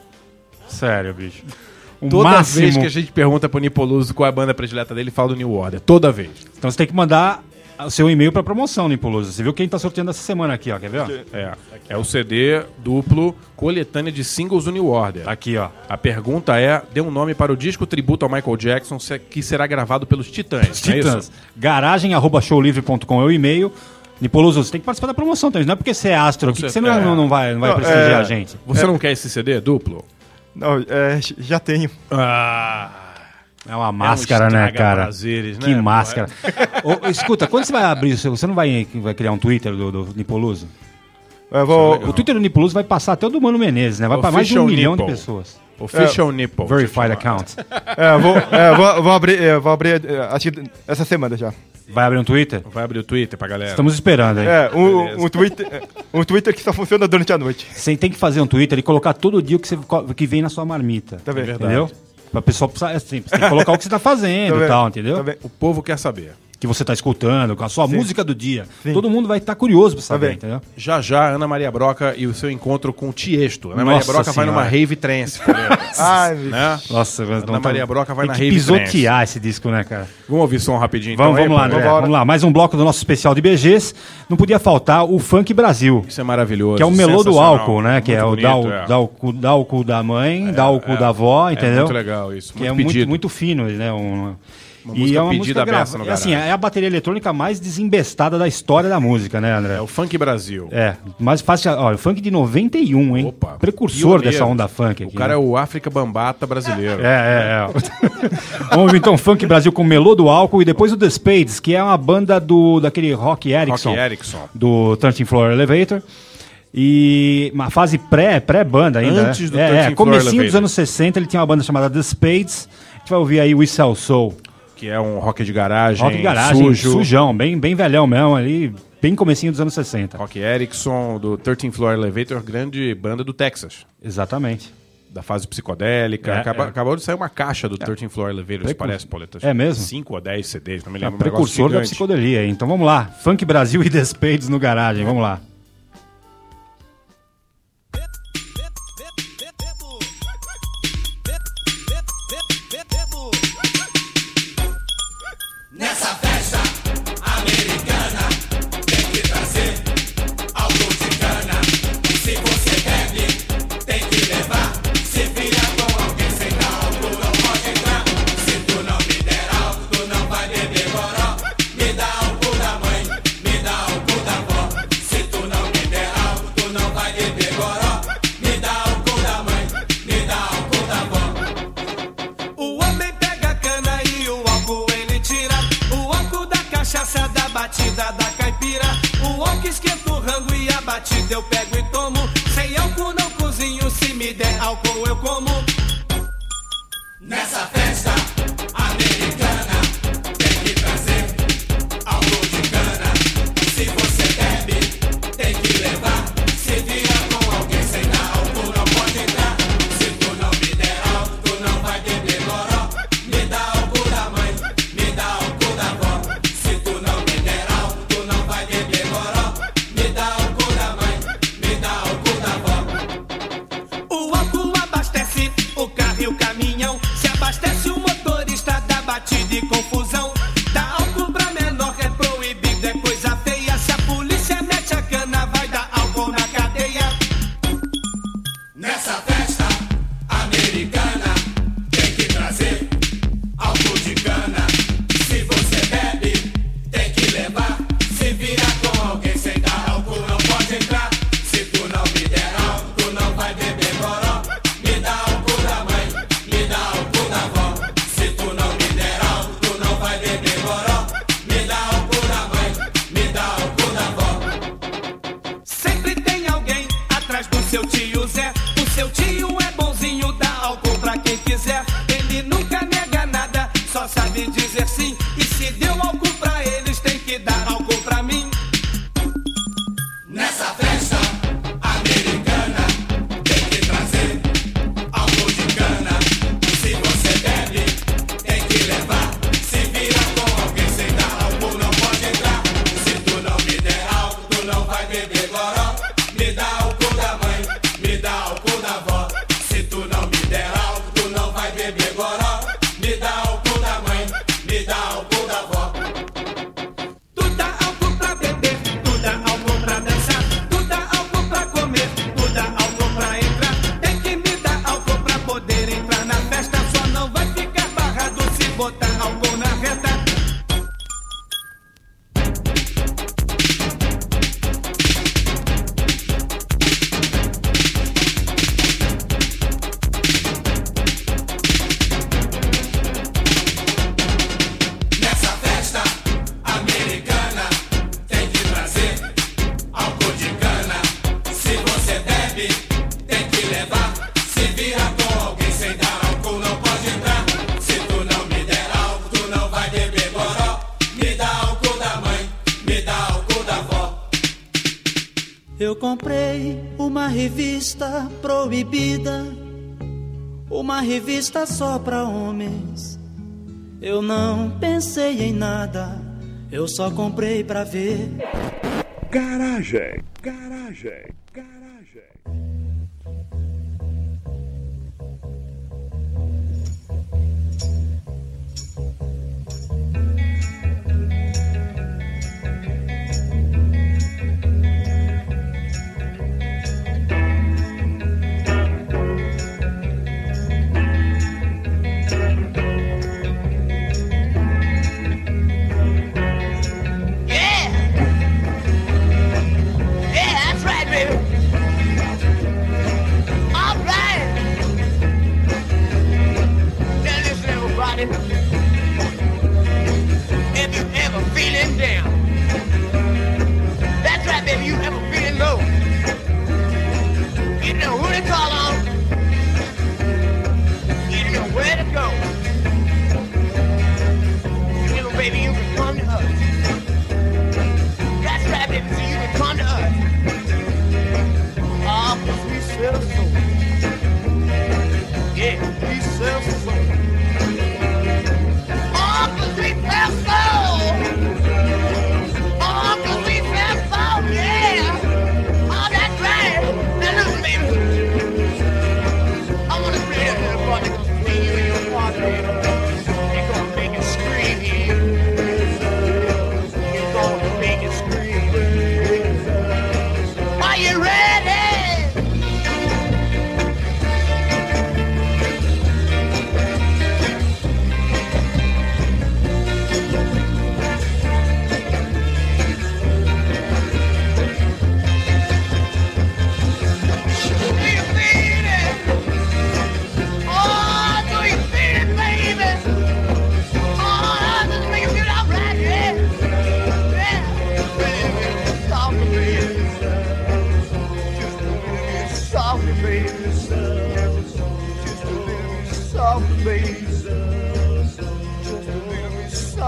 Sério, bicho. O Toda máximo... vez que a gente pergunta pro Nipoluso qual é a banda predileta dele, ele fala do New Order. Toda vez. Então você tem que mandar o seu e-mail pra promoção, Nipoluso. Você viu quem tá sorteando essa semana aqui, ó. Quer ver? Ó? É, é o C D duplo coletânea de singles do New Order. Aqui, ó. A pergunta é, dê um nome para o disco tributo ao Michael Jackson se- que será gravado pelos Titãs, não é Titãs. isso? Garagem arroba showlivre ponto com é o e-mail. Nipoluso, você tem que participar da promoção também. Não é porque você é astro aqui que você não, É. não, não vai, não vai Não, prestigiar é. a gente. Você não quer esse C D duplo? Não, é, já tenho. Ah, É uma máscara, né, cara? prazeres, né, Que pô? máscara. Ô, escuta, quando você vai abrir o seu... Você não vai, vai criar um Twitter do, do Nipoluso? Eu vou, O Twitter do Nipoluso vai passar até o do Mano Menezes, né? Vai para mais de um Official milhão de Nipple. pessoas. Official Nipple. Verified account. é, eu vou, é, eu vou, eu vou abrir, é, eu vou abrir é, acho que essa semana já. Vai abrir um Twitter? Vai abrir o Twitter pra galera. Estamos esperando aí. É, um, Beleza. um, Twitter, é, um Twitter que só funciona durante a noite. Você tem que fazer um Twitter e colocar todo dia o que, você, que vem na sua marmita. Tá bem? Entendeu? Pra pessoa precisar, assim, você tem que colocar o que você tá fazendo Tá e bem. tal, entendeu? Tá bem. O povo quer saber. Que você tá escutando, com a sua Sim. música do dia. Sim. Todo mundo vai estar curioso pra saber, bem. entendeu? Já já, Ana Maria Broca e o seu encontro com o Tiesto. Ana Maria Nossa Broca vai Senhora. numa rave trance. Pauleta. Ai, meu né? Nossa, Ana Maria Broca vai tem na que rave pisotear esse disco, né, cara? Vamos ouvir som rapidinho Vamos, então. vamos aí, lá, pô? André. Vamos lá. Mais um bloco do nosso especial de B Gs. Não podia faltar o Funk Brasil. Isso é maravilhoso. Que é o melô do sensacional. álcool, né? Que é o Muito dá o, bonito, é. dá, o, cu- dá o cu da mãe, dá o cu é. da avó, É entendeu? muito legal isso. Que Muito é muito, pedido. muito fino, né? Um, Uma e música é uma pedida música à beça grava. no É assim, garagem. é a bateria eletrônica mais desembestada da história da música, né, André? É o Funk Brasil. É, mas fácil. Olha, o funk de noventa e um, hein? Opa, Precursor pioneiro. dessa onda funk aqui. O cara né? é o África Bambata brasileiro. É, é, é. Vamos ouvir então Funk Brasil com Melô do Álcool e depois o The Spades, que é uma banda do daquele Rock Erickson. Rock Erickson. Do thirteenth Floor Elevator. E uma fase pré, pré-banda ainda. Antes né? do é, é, thirteenth Floor comecinho dos Elevator. anos sessenta, ele tinha uma banda chamada The Spades. A gente vai ouvir aí We Sell Soul. Que é um rock de garagem, Rock de garagem, sujo. sujão, bem, bem velhão mesmo ali, bem comecinho dos anos sessenta. Rock Erickson, do thirteenth Floor Elevator, grande banda do Texas. Exatamente. Da fase psicodélica. É, Acaba- é. Acabou de sair uma caixa do thirteenth Floor Elevator, Precur- parece, Pauletas. É mesmo? cinco ou dez C Ds, não me É, lembro. um negócio precursor da gigante. psicodelia. Então vamos lá. Funk Brasil e The Spades no garagem. Vamos lá. Nessa festa americana tem que trazer álcool de cana. Se você bebe, tem que levar. Se vira com alguém sem dar álcool, não pode entrar. Se tu não me der álcool, tu não vai beber goró. Me dá álcool da mãe, me dá álcool da avó. Se tu não me der álcool, tu não vai beber goró. Me dá álcool da mãe, me dá álcool da avó. O homem pega a cana e o álcool ele tira. O álcool da cachaça, da batida, da caipira. O álcool esquenta o rango e a batida eu pego e tomo. Sem álcool não cozinho, se me der álcool eu como. Nessa festa americana tem que trazer álcool de cana. Se você bebe, tem que levar. Se vira com alguém sem dar álcool, não pode entrar. Se tu não me der álcool, tu não vai beber goró. Me dá álcool da mãe, me dá álcool da avó. Se tu não me der álcool, tu não vai beber goró. Me dá álcool da mãe, me dá álcool da avó. O álcool abastece o carro e o caminhão. Se abastece o motorista da batida e confusão. Dá álcool pra menor é proibido, é coisa feia. Se a polícia mete a cana, vai dar álcool na cadeia. Nessa festa americana tem que trazer álcool de cana. Se você bebe, tem que levar. Se vira com alguém sem dar álcool, não pode entrar. Se tu não me der álcool, tu não vai beber goró. Me dá álcool da mãe, me dá álcool da avó. Se tu não me der álcool, tu não vai beber goró. Me dá álcool da mãe, me dá álcool da avó. Sempre tem alguém atrás do seu tio Zé. O seu tio é bonzinho, dá álcool pra quem quiser. Ele nunca nega nada, só sabe dizer sim. E se deu álcool pra eles, tem que dar álcool pra mim. Nessa festa americana tem que trazer álcool de cana. Se você bebe, tem que levar. Se vira com alguém sem dar álcool, não pode entrar. Se tu não me der álcool, tu não vai beber goró. Me dá álcool da mãe, me dá álcool da avó. Se tu não me der álcool, tu não vai beber goró. Me dá álcool da mãe, me dá álcool da avó. Tu dá álcool pra beber, tu dá álcool pra dançar. Tu dá álcool pra comer, tu dá álcool pra entrar. Tem que me dar álcool pra poder entrar na festa. Só não vai ficar barrado se botar álcool na reta. Nessa festa americana tem que trazer álcool de cana. Se você bebe, tem que levar. Se vira com alguém sem dar álcool, não pode entrar. Se tu não me der álcool, tu não vai beber goró. Me dá álcool da mãe, me dá álcool da avó. Eu comprei uma revista proibida, uma revista só pra homens. Eu não pensei em nada, eu só comprei pra ver. Garagem, garagem, garagem. Yeah! Yeah, that's right, baby. All right. Now listen, everybody. If you ever feeling down, that's right, baby. You ever feeling low, you know who to call on. You know where to go. You know, baby, you can come to us. That's right, baby, so you can come to us. Oh, 'cause we sell soul. Yeah, we sell soul. Oh, 'cause we sell soul. Oh, 'cause we sell soul, yeah. Oh, that's right. Now listen, baby. I want to play a little part that's gonna see you in your party. They're gonna make it scream here.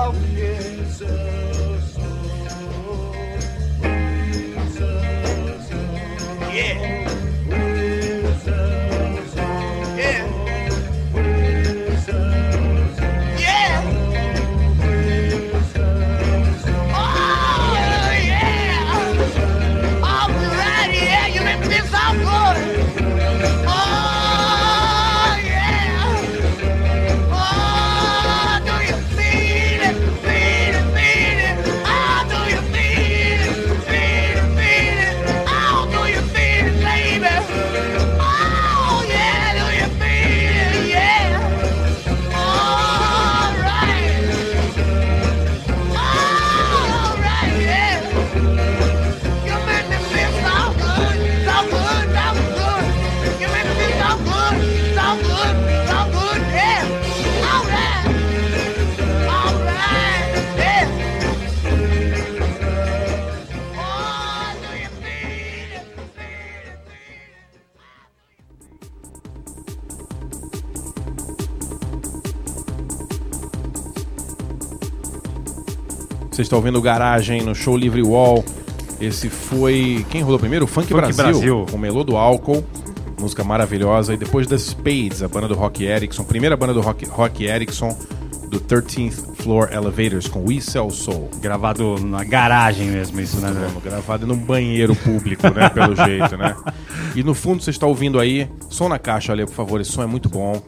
Você está ouvindo Garagem no Show Livre Wall. Esse foi... Quem rolou primeiro? O Funk, Funk Brasil, Brasil. com Melô do Álcool. Música maravilhosa. E depois da Spades, a banda do Rock Erickson. Primeira banda do Rock, Rock Erickson, do thirteenth Floor Elevators, com We Sell Soul. Gravado na garagem mesmo, isso, né? Vamos, gravado num banheiro público, né? Pelo jeito, né? E no fundo você está ouvindo aí... Som na caixa, olha, por favor. Esse som é muito bom.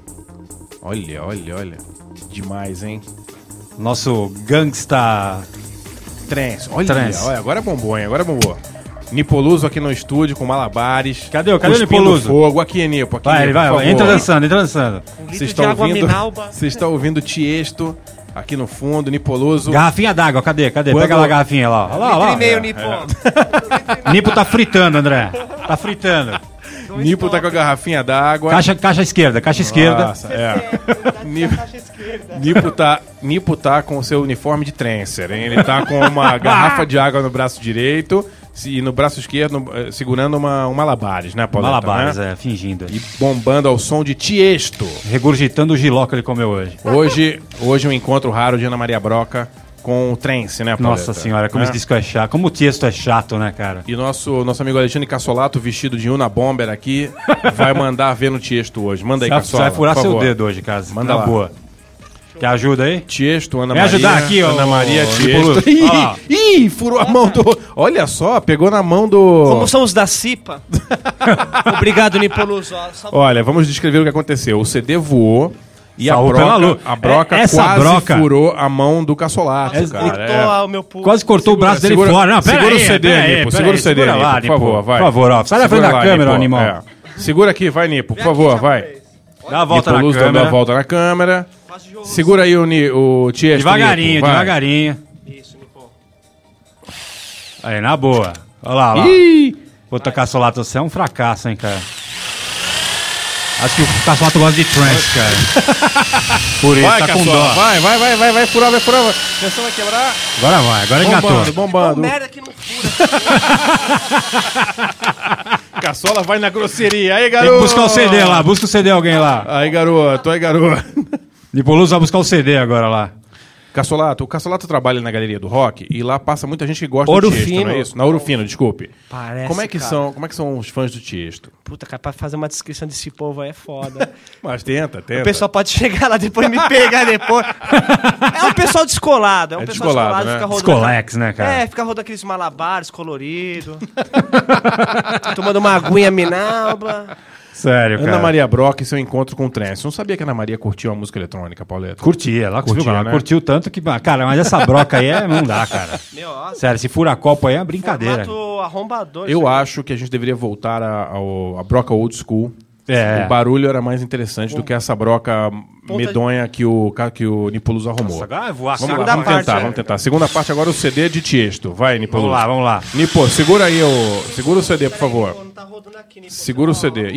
Olha, olha, olha. Demais, hein? Nosso gangsta... Trance. Olha, Trance. olha, agora bombou, hein? Agora bombou. Nipoluso aqui no estúdio com malabares. Cadê, cadê o cuspindo Nipoluso? fogo. Aqui é Nipo. Aqui, Vai, Nipo, vai, por vai. favor. Entra dançando, entra dançando. Você está ouvindo, você está ouvindo Tiesto aqui no fundo, Nipoluso. Garrafinha d'água, cadê? Cadê? Quando- Pega lá a garrafinha lá. Olha lá, olha lá. Litro e meio, É, Nipo. é. Nipo tá fritando, André. Tá fritando. Nipo tá com a garrafinha d'água. Caixa, caixa esquerda, caixa esquerda. Nossa, é. Nipo, Nipo, tá, Nipo tá com o seu uniforme de trancer, hein? Ele tá com uma garrafa de água no braço direito e no braço esquerdo no- eh, segurando uma, um malabares, né, Pauleta? Malabares, né? é, fingindo. E bombando ao som de Tiesto. Regurgitando o giló que ele comeu hoje. Hoje, hoje um encontro raro de Ana Maria Broca com o trance, né, Pauleta? Nossa senhora, como Né? esse disco é chato. Como o Tiesto é chato, né, cara? E nosso, nosso amigo Alexandre Cassolato, vestido de Una Bomber aqui, vai mandar ver no Tiesto hoje. Manda aí, Você vai- Cassola, você vai furar por seu favor. dedo hoje, cara. Manda Na lá. boa. Quer ajuda aí? Tiesto, Ana Vem Maria. ajudar aqui, ó. Ana Maria, ô, Tiesto. Nipoluso. Ih, Olha lá. ih, furou a mão do... Olha só, pegou na mão do... Como são os da Cipa? Obrigado, Nipoluso. Ó, só- Olha, vamos descrever o que aconteceu. O C D voou e a Saiu pela broca, lua. a broca É, essa quase broca- furou a mão do Cassolato, Essa- cara. Cortou É. ah, o meu pulso. Quase cortou Segura, o braço dele segura- fora. Não, pera segura aí, o C D, pera aí, Nipo, pera segura aí, o C D, segura lá, Nipo, por Nipo. favor, vai. Por favor, ó. Sai da frente Segura da lá, câmera, Nipo, animal. é. Segura aqui, vai, Nipo, por favor, vai. Dá a volta na Nipoluso dando câmera. a volta na câmera. Segura aí o, Ni- o Tiesto. Devagarinho, Nipo, vai. devagarinho. Isso, Nipo. Aí, na boa. Olha lá, olha lá. Ih! Puta, Cassolato, você é um fracasso, hein, cara. Acho que o Cassolato gosta de trance, cara. Por isso, Vai, tá com Cassola, dó. vai, vai, vai, vai, vai furar, vai furar. Atenção, vai quebrar. Agora vai, agora engatou. Bombando, bombando. Merda que não fura. Caçola vai na grosseria. Aí, Tem garoto. que buscar o C D lá, busca o C D alguém lá. Aí, garoto, aí, garoto. Nipoluso vai buscar o C D agora lá. Cassolato, o Cassolato trabalha na Galeria do Rock e lá passa muita gente que gosta Ouro do Tiesto, Fino. não é isso? Na Ouro Fino, desculpe. Parece, como é que cara. são, como é que são os fãs do Tiesto? Puta, cara, pra fazer uma descrição desse povo aí é foda. Mas tenta, tenta. O pessoal pode chegar lá depois e me pegar depois. É um pessoal descolado. É um É pessoal descolado, descolado. né? Fica rodando. Descolex, né, cara? É, fica rodando aqueles malabares coloridos. Tomando uma aguinha minalba. Sério, cara. Ana Maria Brock e seu encontro com o trance. Não sabia que a Ana Maria curtia a música eletrônica, Pauleta. Curtia, ela curtiu, Curtia, ela né? curtiu tanto que... Cara, mas essa broca aí é, não dá, cara. Meu, ó, Sério, se fura copo aí é brincadeira. formato arrombador. Eu isso aí. acho que a gente deveria voltar a, ao- a broca old school. É. O barulho era mais interessante do que essa broca Ponta medonha que o, ca- que o Nipoluso arrumou. Nossa, agora vai voar. Vamos lá, Segunda vamos parte, tentar, né? vamos tentar. Segunda parte agora o C D de Tiesto. Vai, Nipoluso. Vamos lá, vamos lá. Nipo, segura aí o... Segura o C D, por favor. Não tá rodando aqui, Nipo. Segura o C D.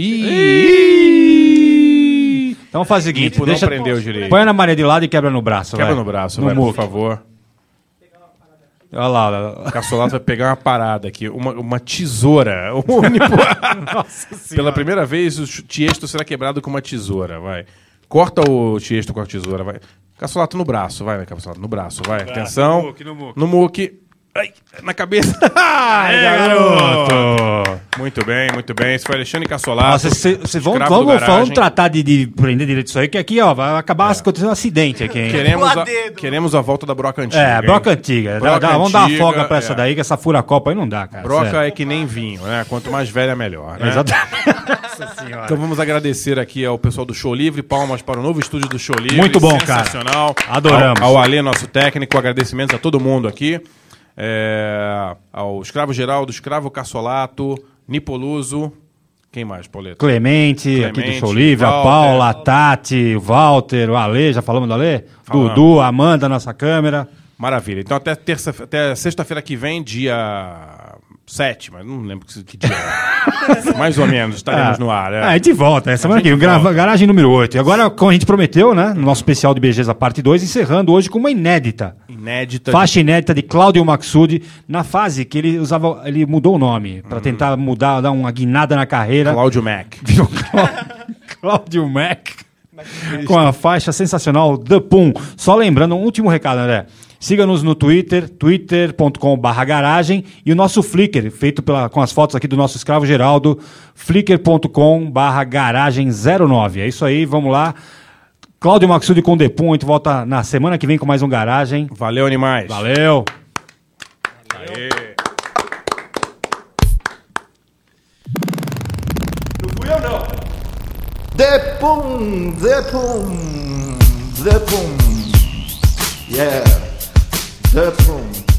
Ih! Então faz o seguinte, Nipo não deixa... prendeu direito. Põe a Ana Maria de lado e quebra no braço, Quebra vai. no braço, no vai, muco. por favor. Olha lá, olha lá. O Cassolato vai pegar uma parada aqui, uma, uma tesoura. O Nipo- Pela primeira vez, o Tiesto será quebrado com uma tesoura, vai. Corta o Tiesto com a tesoura, vai. Caçolato no braço, vai, vai, Caçolato, no braço, vai. Braço, Atenção. no muque, no muque. No muque. Ai, na cabeça. Ai, É, garoto. Muito bem, muito bem. Esse foi Alexandre Caçolato. Vocês vão, escravo do vamos, garagem. vamos tratar de, de prender direito isso aí, que aqui, ó, vai acabar acontecendo um acidente aqui, hein? Queremos a, queremos a volta da broca antiga. É, hein? broca antiga. Broca Dá- dá- vamos dar uma antiga, folga pra essa é. daí, que essa fura-copa aí não dá, cara. Broca sério. é que nem vinho, né? Quanto mais velha, melhor. Né? Exatamente. Nossa senhora. Então vamos agradecer aqui ao pessoal do Show Livre, palmas para o novo estúdio do Show Livre. Muito bom, cara. Sensacional. Adoramos. Ao, ao Alê, nosso técnico, agradecimentos a todo mundo aqui. É, ao Escravo Geraldo, Escravo Caçolato, Nipoluso. Quem mais, Pauleta? Clemente, aqui do Clemente, Show Livre, a Walter. Paula, a Tati, o Walter, o Ale, já falamos do Ale? Falamos. Dudu, a Amanda, nossa câmera. Maravilha. Então até terça, até sexta-feira que vem, dia sete, mas não lembro que, que dia é. Mais ou menos, estaremos Ah, no ar. É. Ah, a gente volta, é semana A que vem, gente grava- volta. garagem número oito. E agora, como a gente prometeu, né, no nosso especial de B Gs, a parte dois, encerrando hoje com uma inédita. Inédita. Faixa inédita de Cláudio Maxud, na fase que ele usava, ele mudou o nome, pra tentar mudar, dar uma guinada na carreira. Cláudio Mac. Virou Clá- Cláudio Mac. Com a faixa sensacional The Pum. Só lembrando, um último recado, André. Siga-nos no Twitter, twitter ponto com barra garagem, e o nosso Flickr, feito pela, com as fotos aqui do nosso escravo Geraldo, flickr ponto com barra garagem zero nove. É isso aí, vamos lá. Cláudio Maxud com The Pum, a gente volta na semana que vem com mais um Garagem. Valeu, animais. Valeu. Aê. Não fui eu, não. The Pum, The Pum, The Pum. Yeah, The Pum.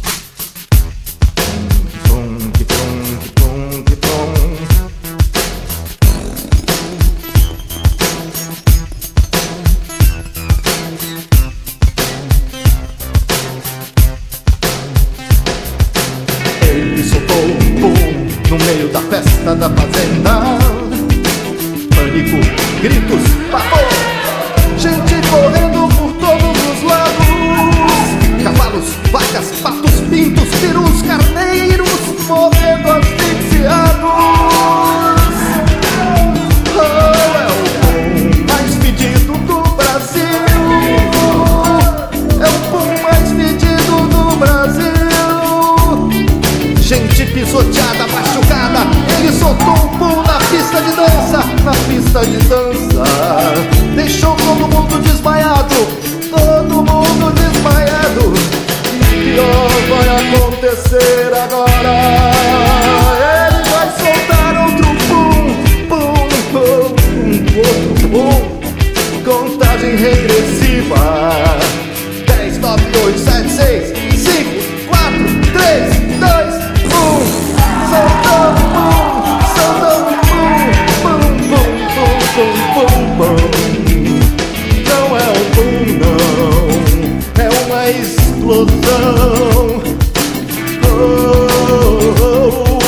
Pum, que pum, que pum, que pum. Ele soltou um pum no meio da festa da fazenda. Pânico, gritos, pavor, gente correndo por todos os lados. Cavalos, vacas, patos, pintos, perus, carneiros morrendo asfixiados. Oh, é o pum mais pedido do Brasil. É o pum mais pedido do Brasil. Gente pisoteada, machucada, ele soltou um pum na pista de dança, na pista de dança. Deixou todo mundo desmaiado, todo mundo desmaiado. E pior vai acontecer agora. Ele vai soltar outro pum, pum, pum, outro pum. Contagem regressiva. Dez, nove, oito, sete, seis, cinco, quatro, três, dois, um. Soltou o pum, soltou o pum, pum, pum, pum, pum, pum. Não é um pum, não, é uma explosão. Oh, oh,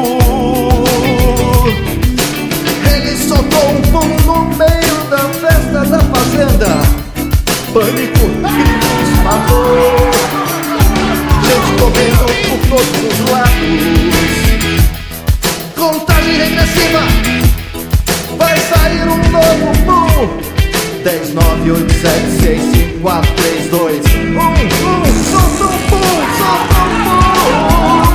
oh. Ele soltou um pum no meio da festa da fazenda. Pânico, gritos, pavor, gente correndo por todos os lados. Contagem regressiva, vai sair um novo pum. Dez, nove, oito, sete, seis, cinco, quatro, três, dois, um, um. Solta um pum, solta um pum.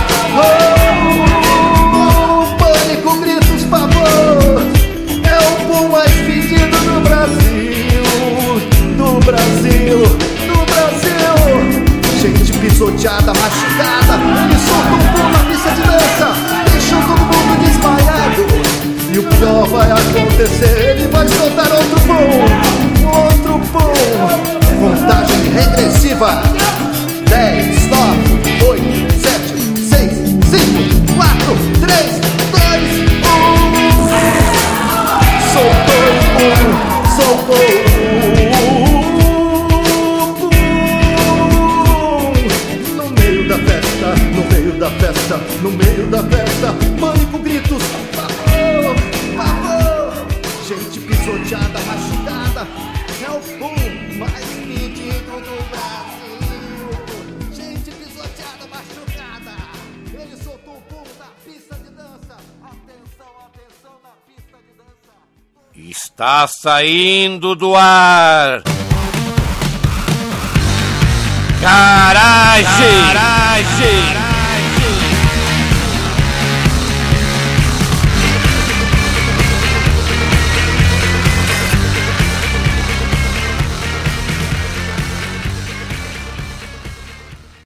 Oh, oh, pânico, gritos, pavor. É o pum mais pedido do Brasil, do Brasil, do Brasil. Gente pisoteada, machucada, ele solta um pum na pista de dança, deixou todo mundo desmaiado. E o pior vai acontecer, ele vai soltar outro pum, outro pum. Contagem regressiva. Dez, nove, oito, sete, seis, cinco, quatro, três, dois, um. Soltou o pum, soltou o pum. No meio da festa, no meio da festa, no meio da festa. Pânico, gritos, pavor, pavor. Gente pisoteada, machucada. É o pum mais pedido do Brasil. Gente pisoteada, machucada. Ele soltou o pum na pista de dança. Atenção, atenção na pista de dança. Está saindo do ar. Garagem! Garagem!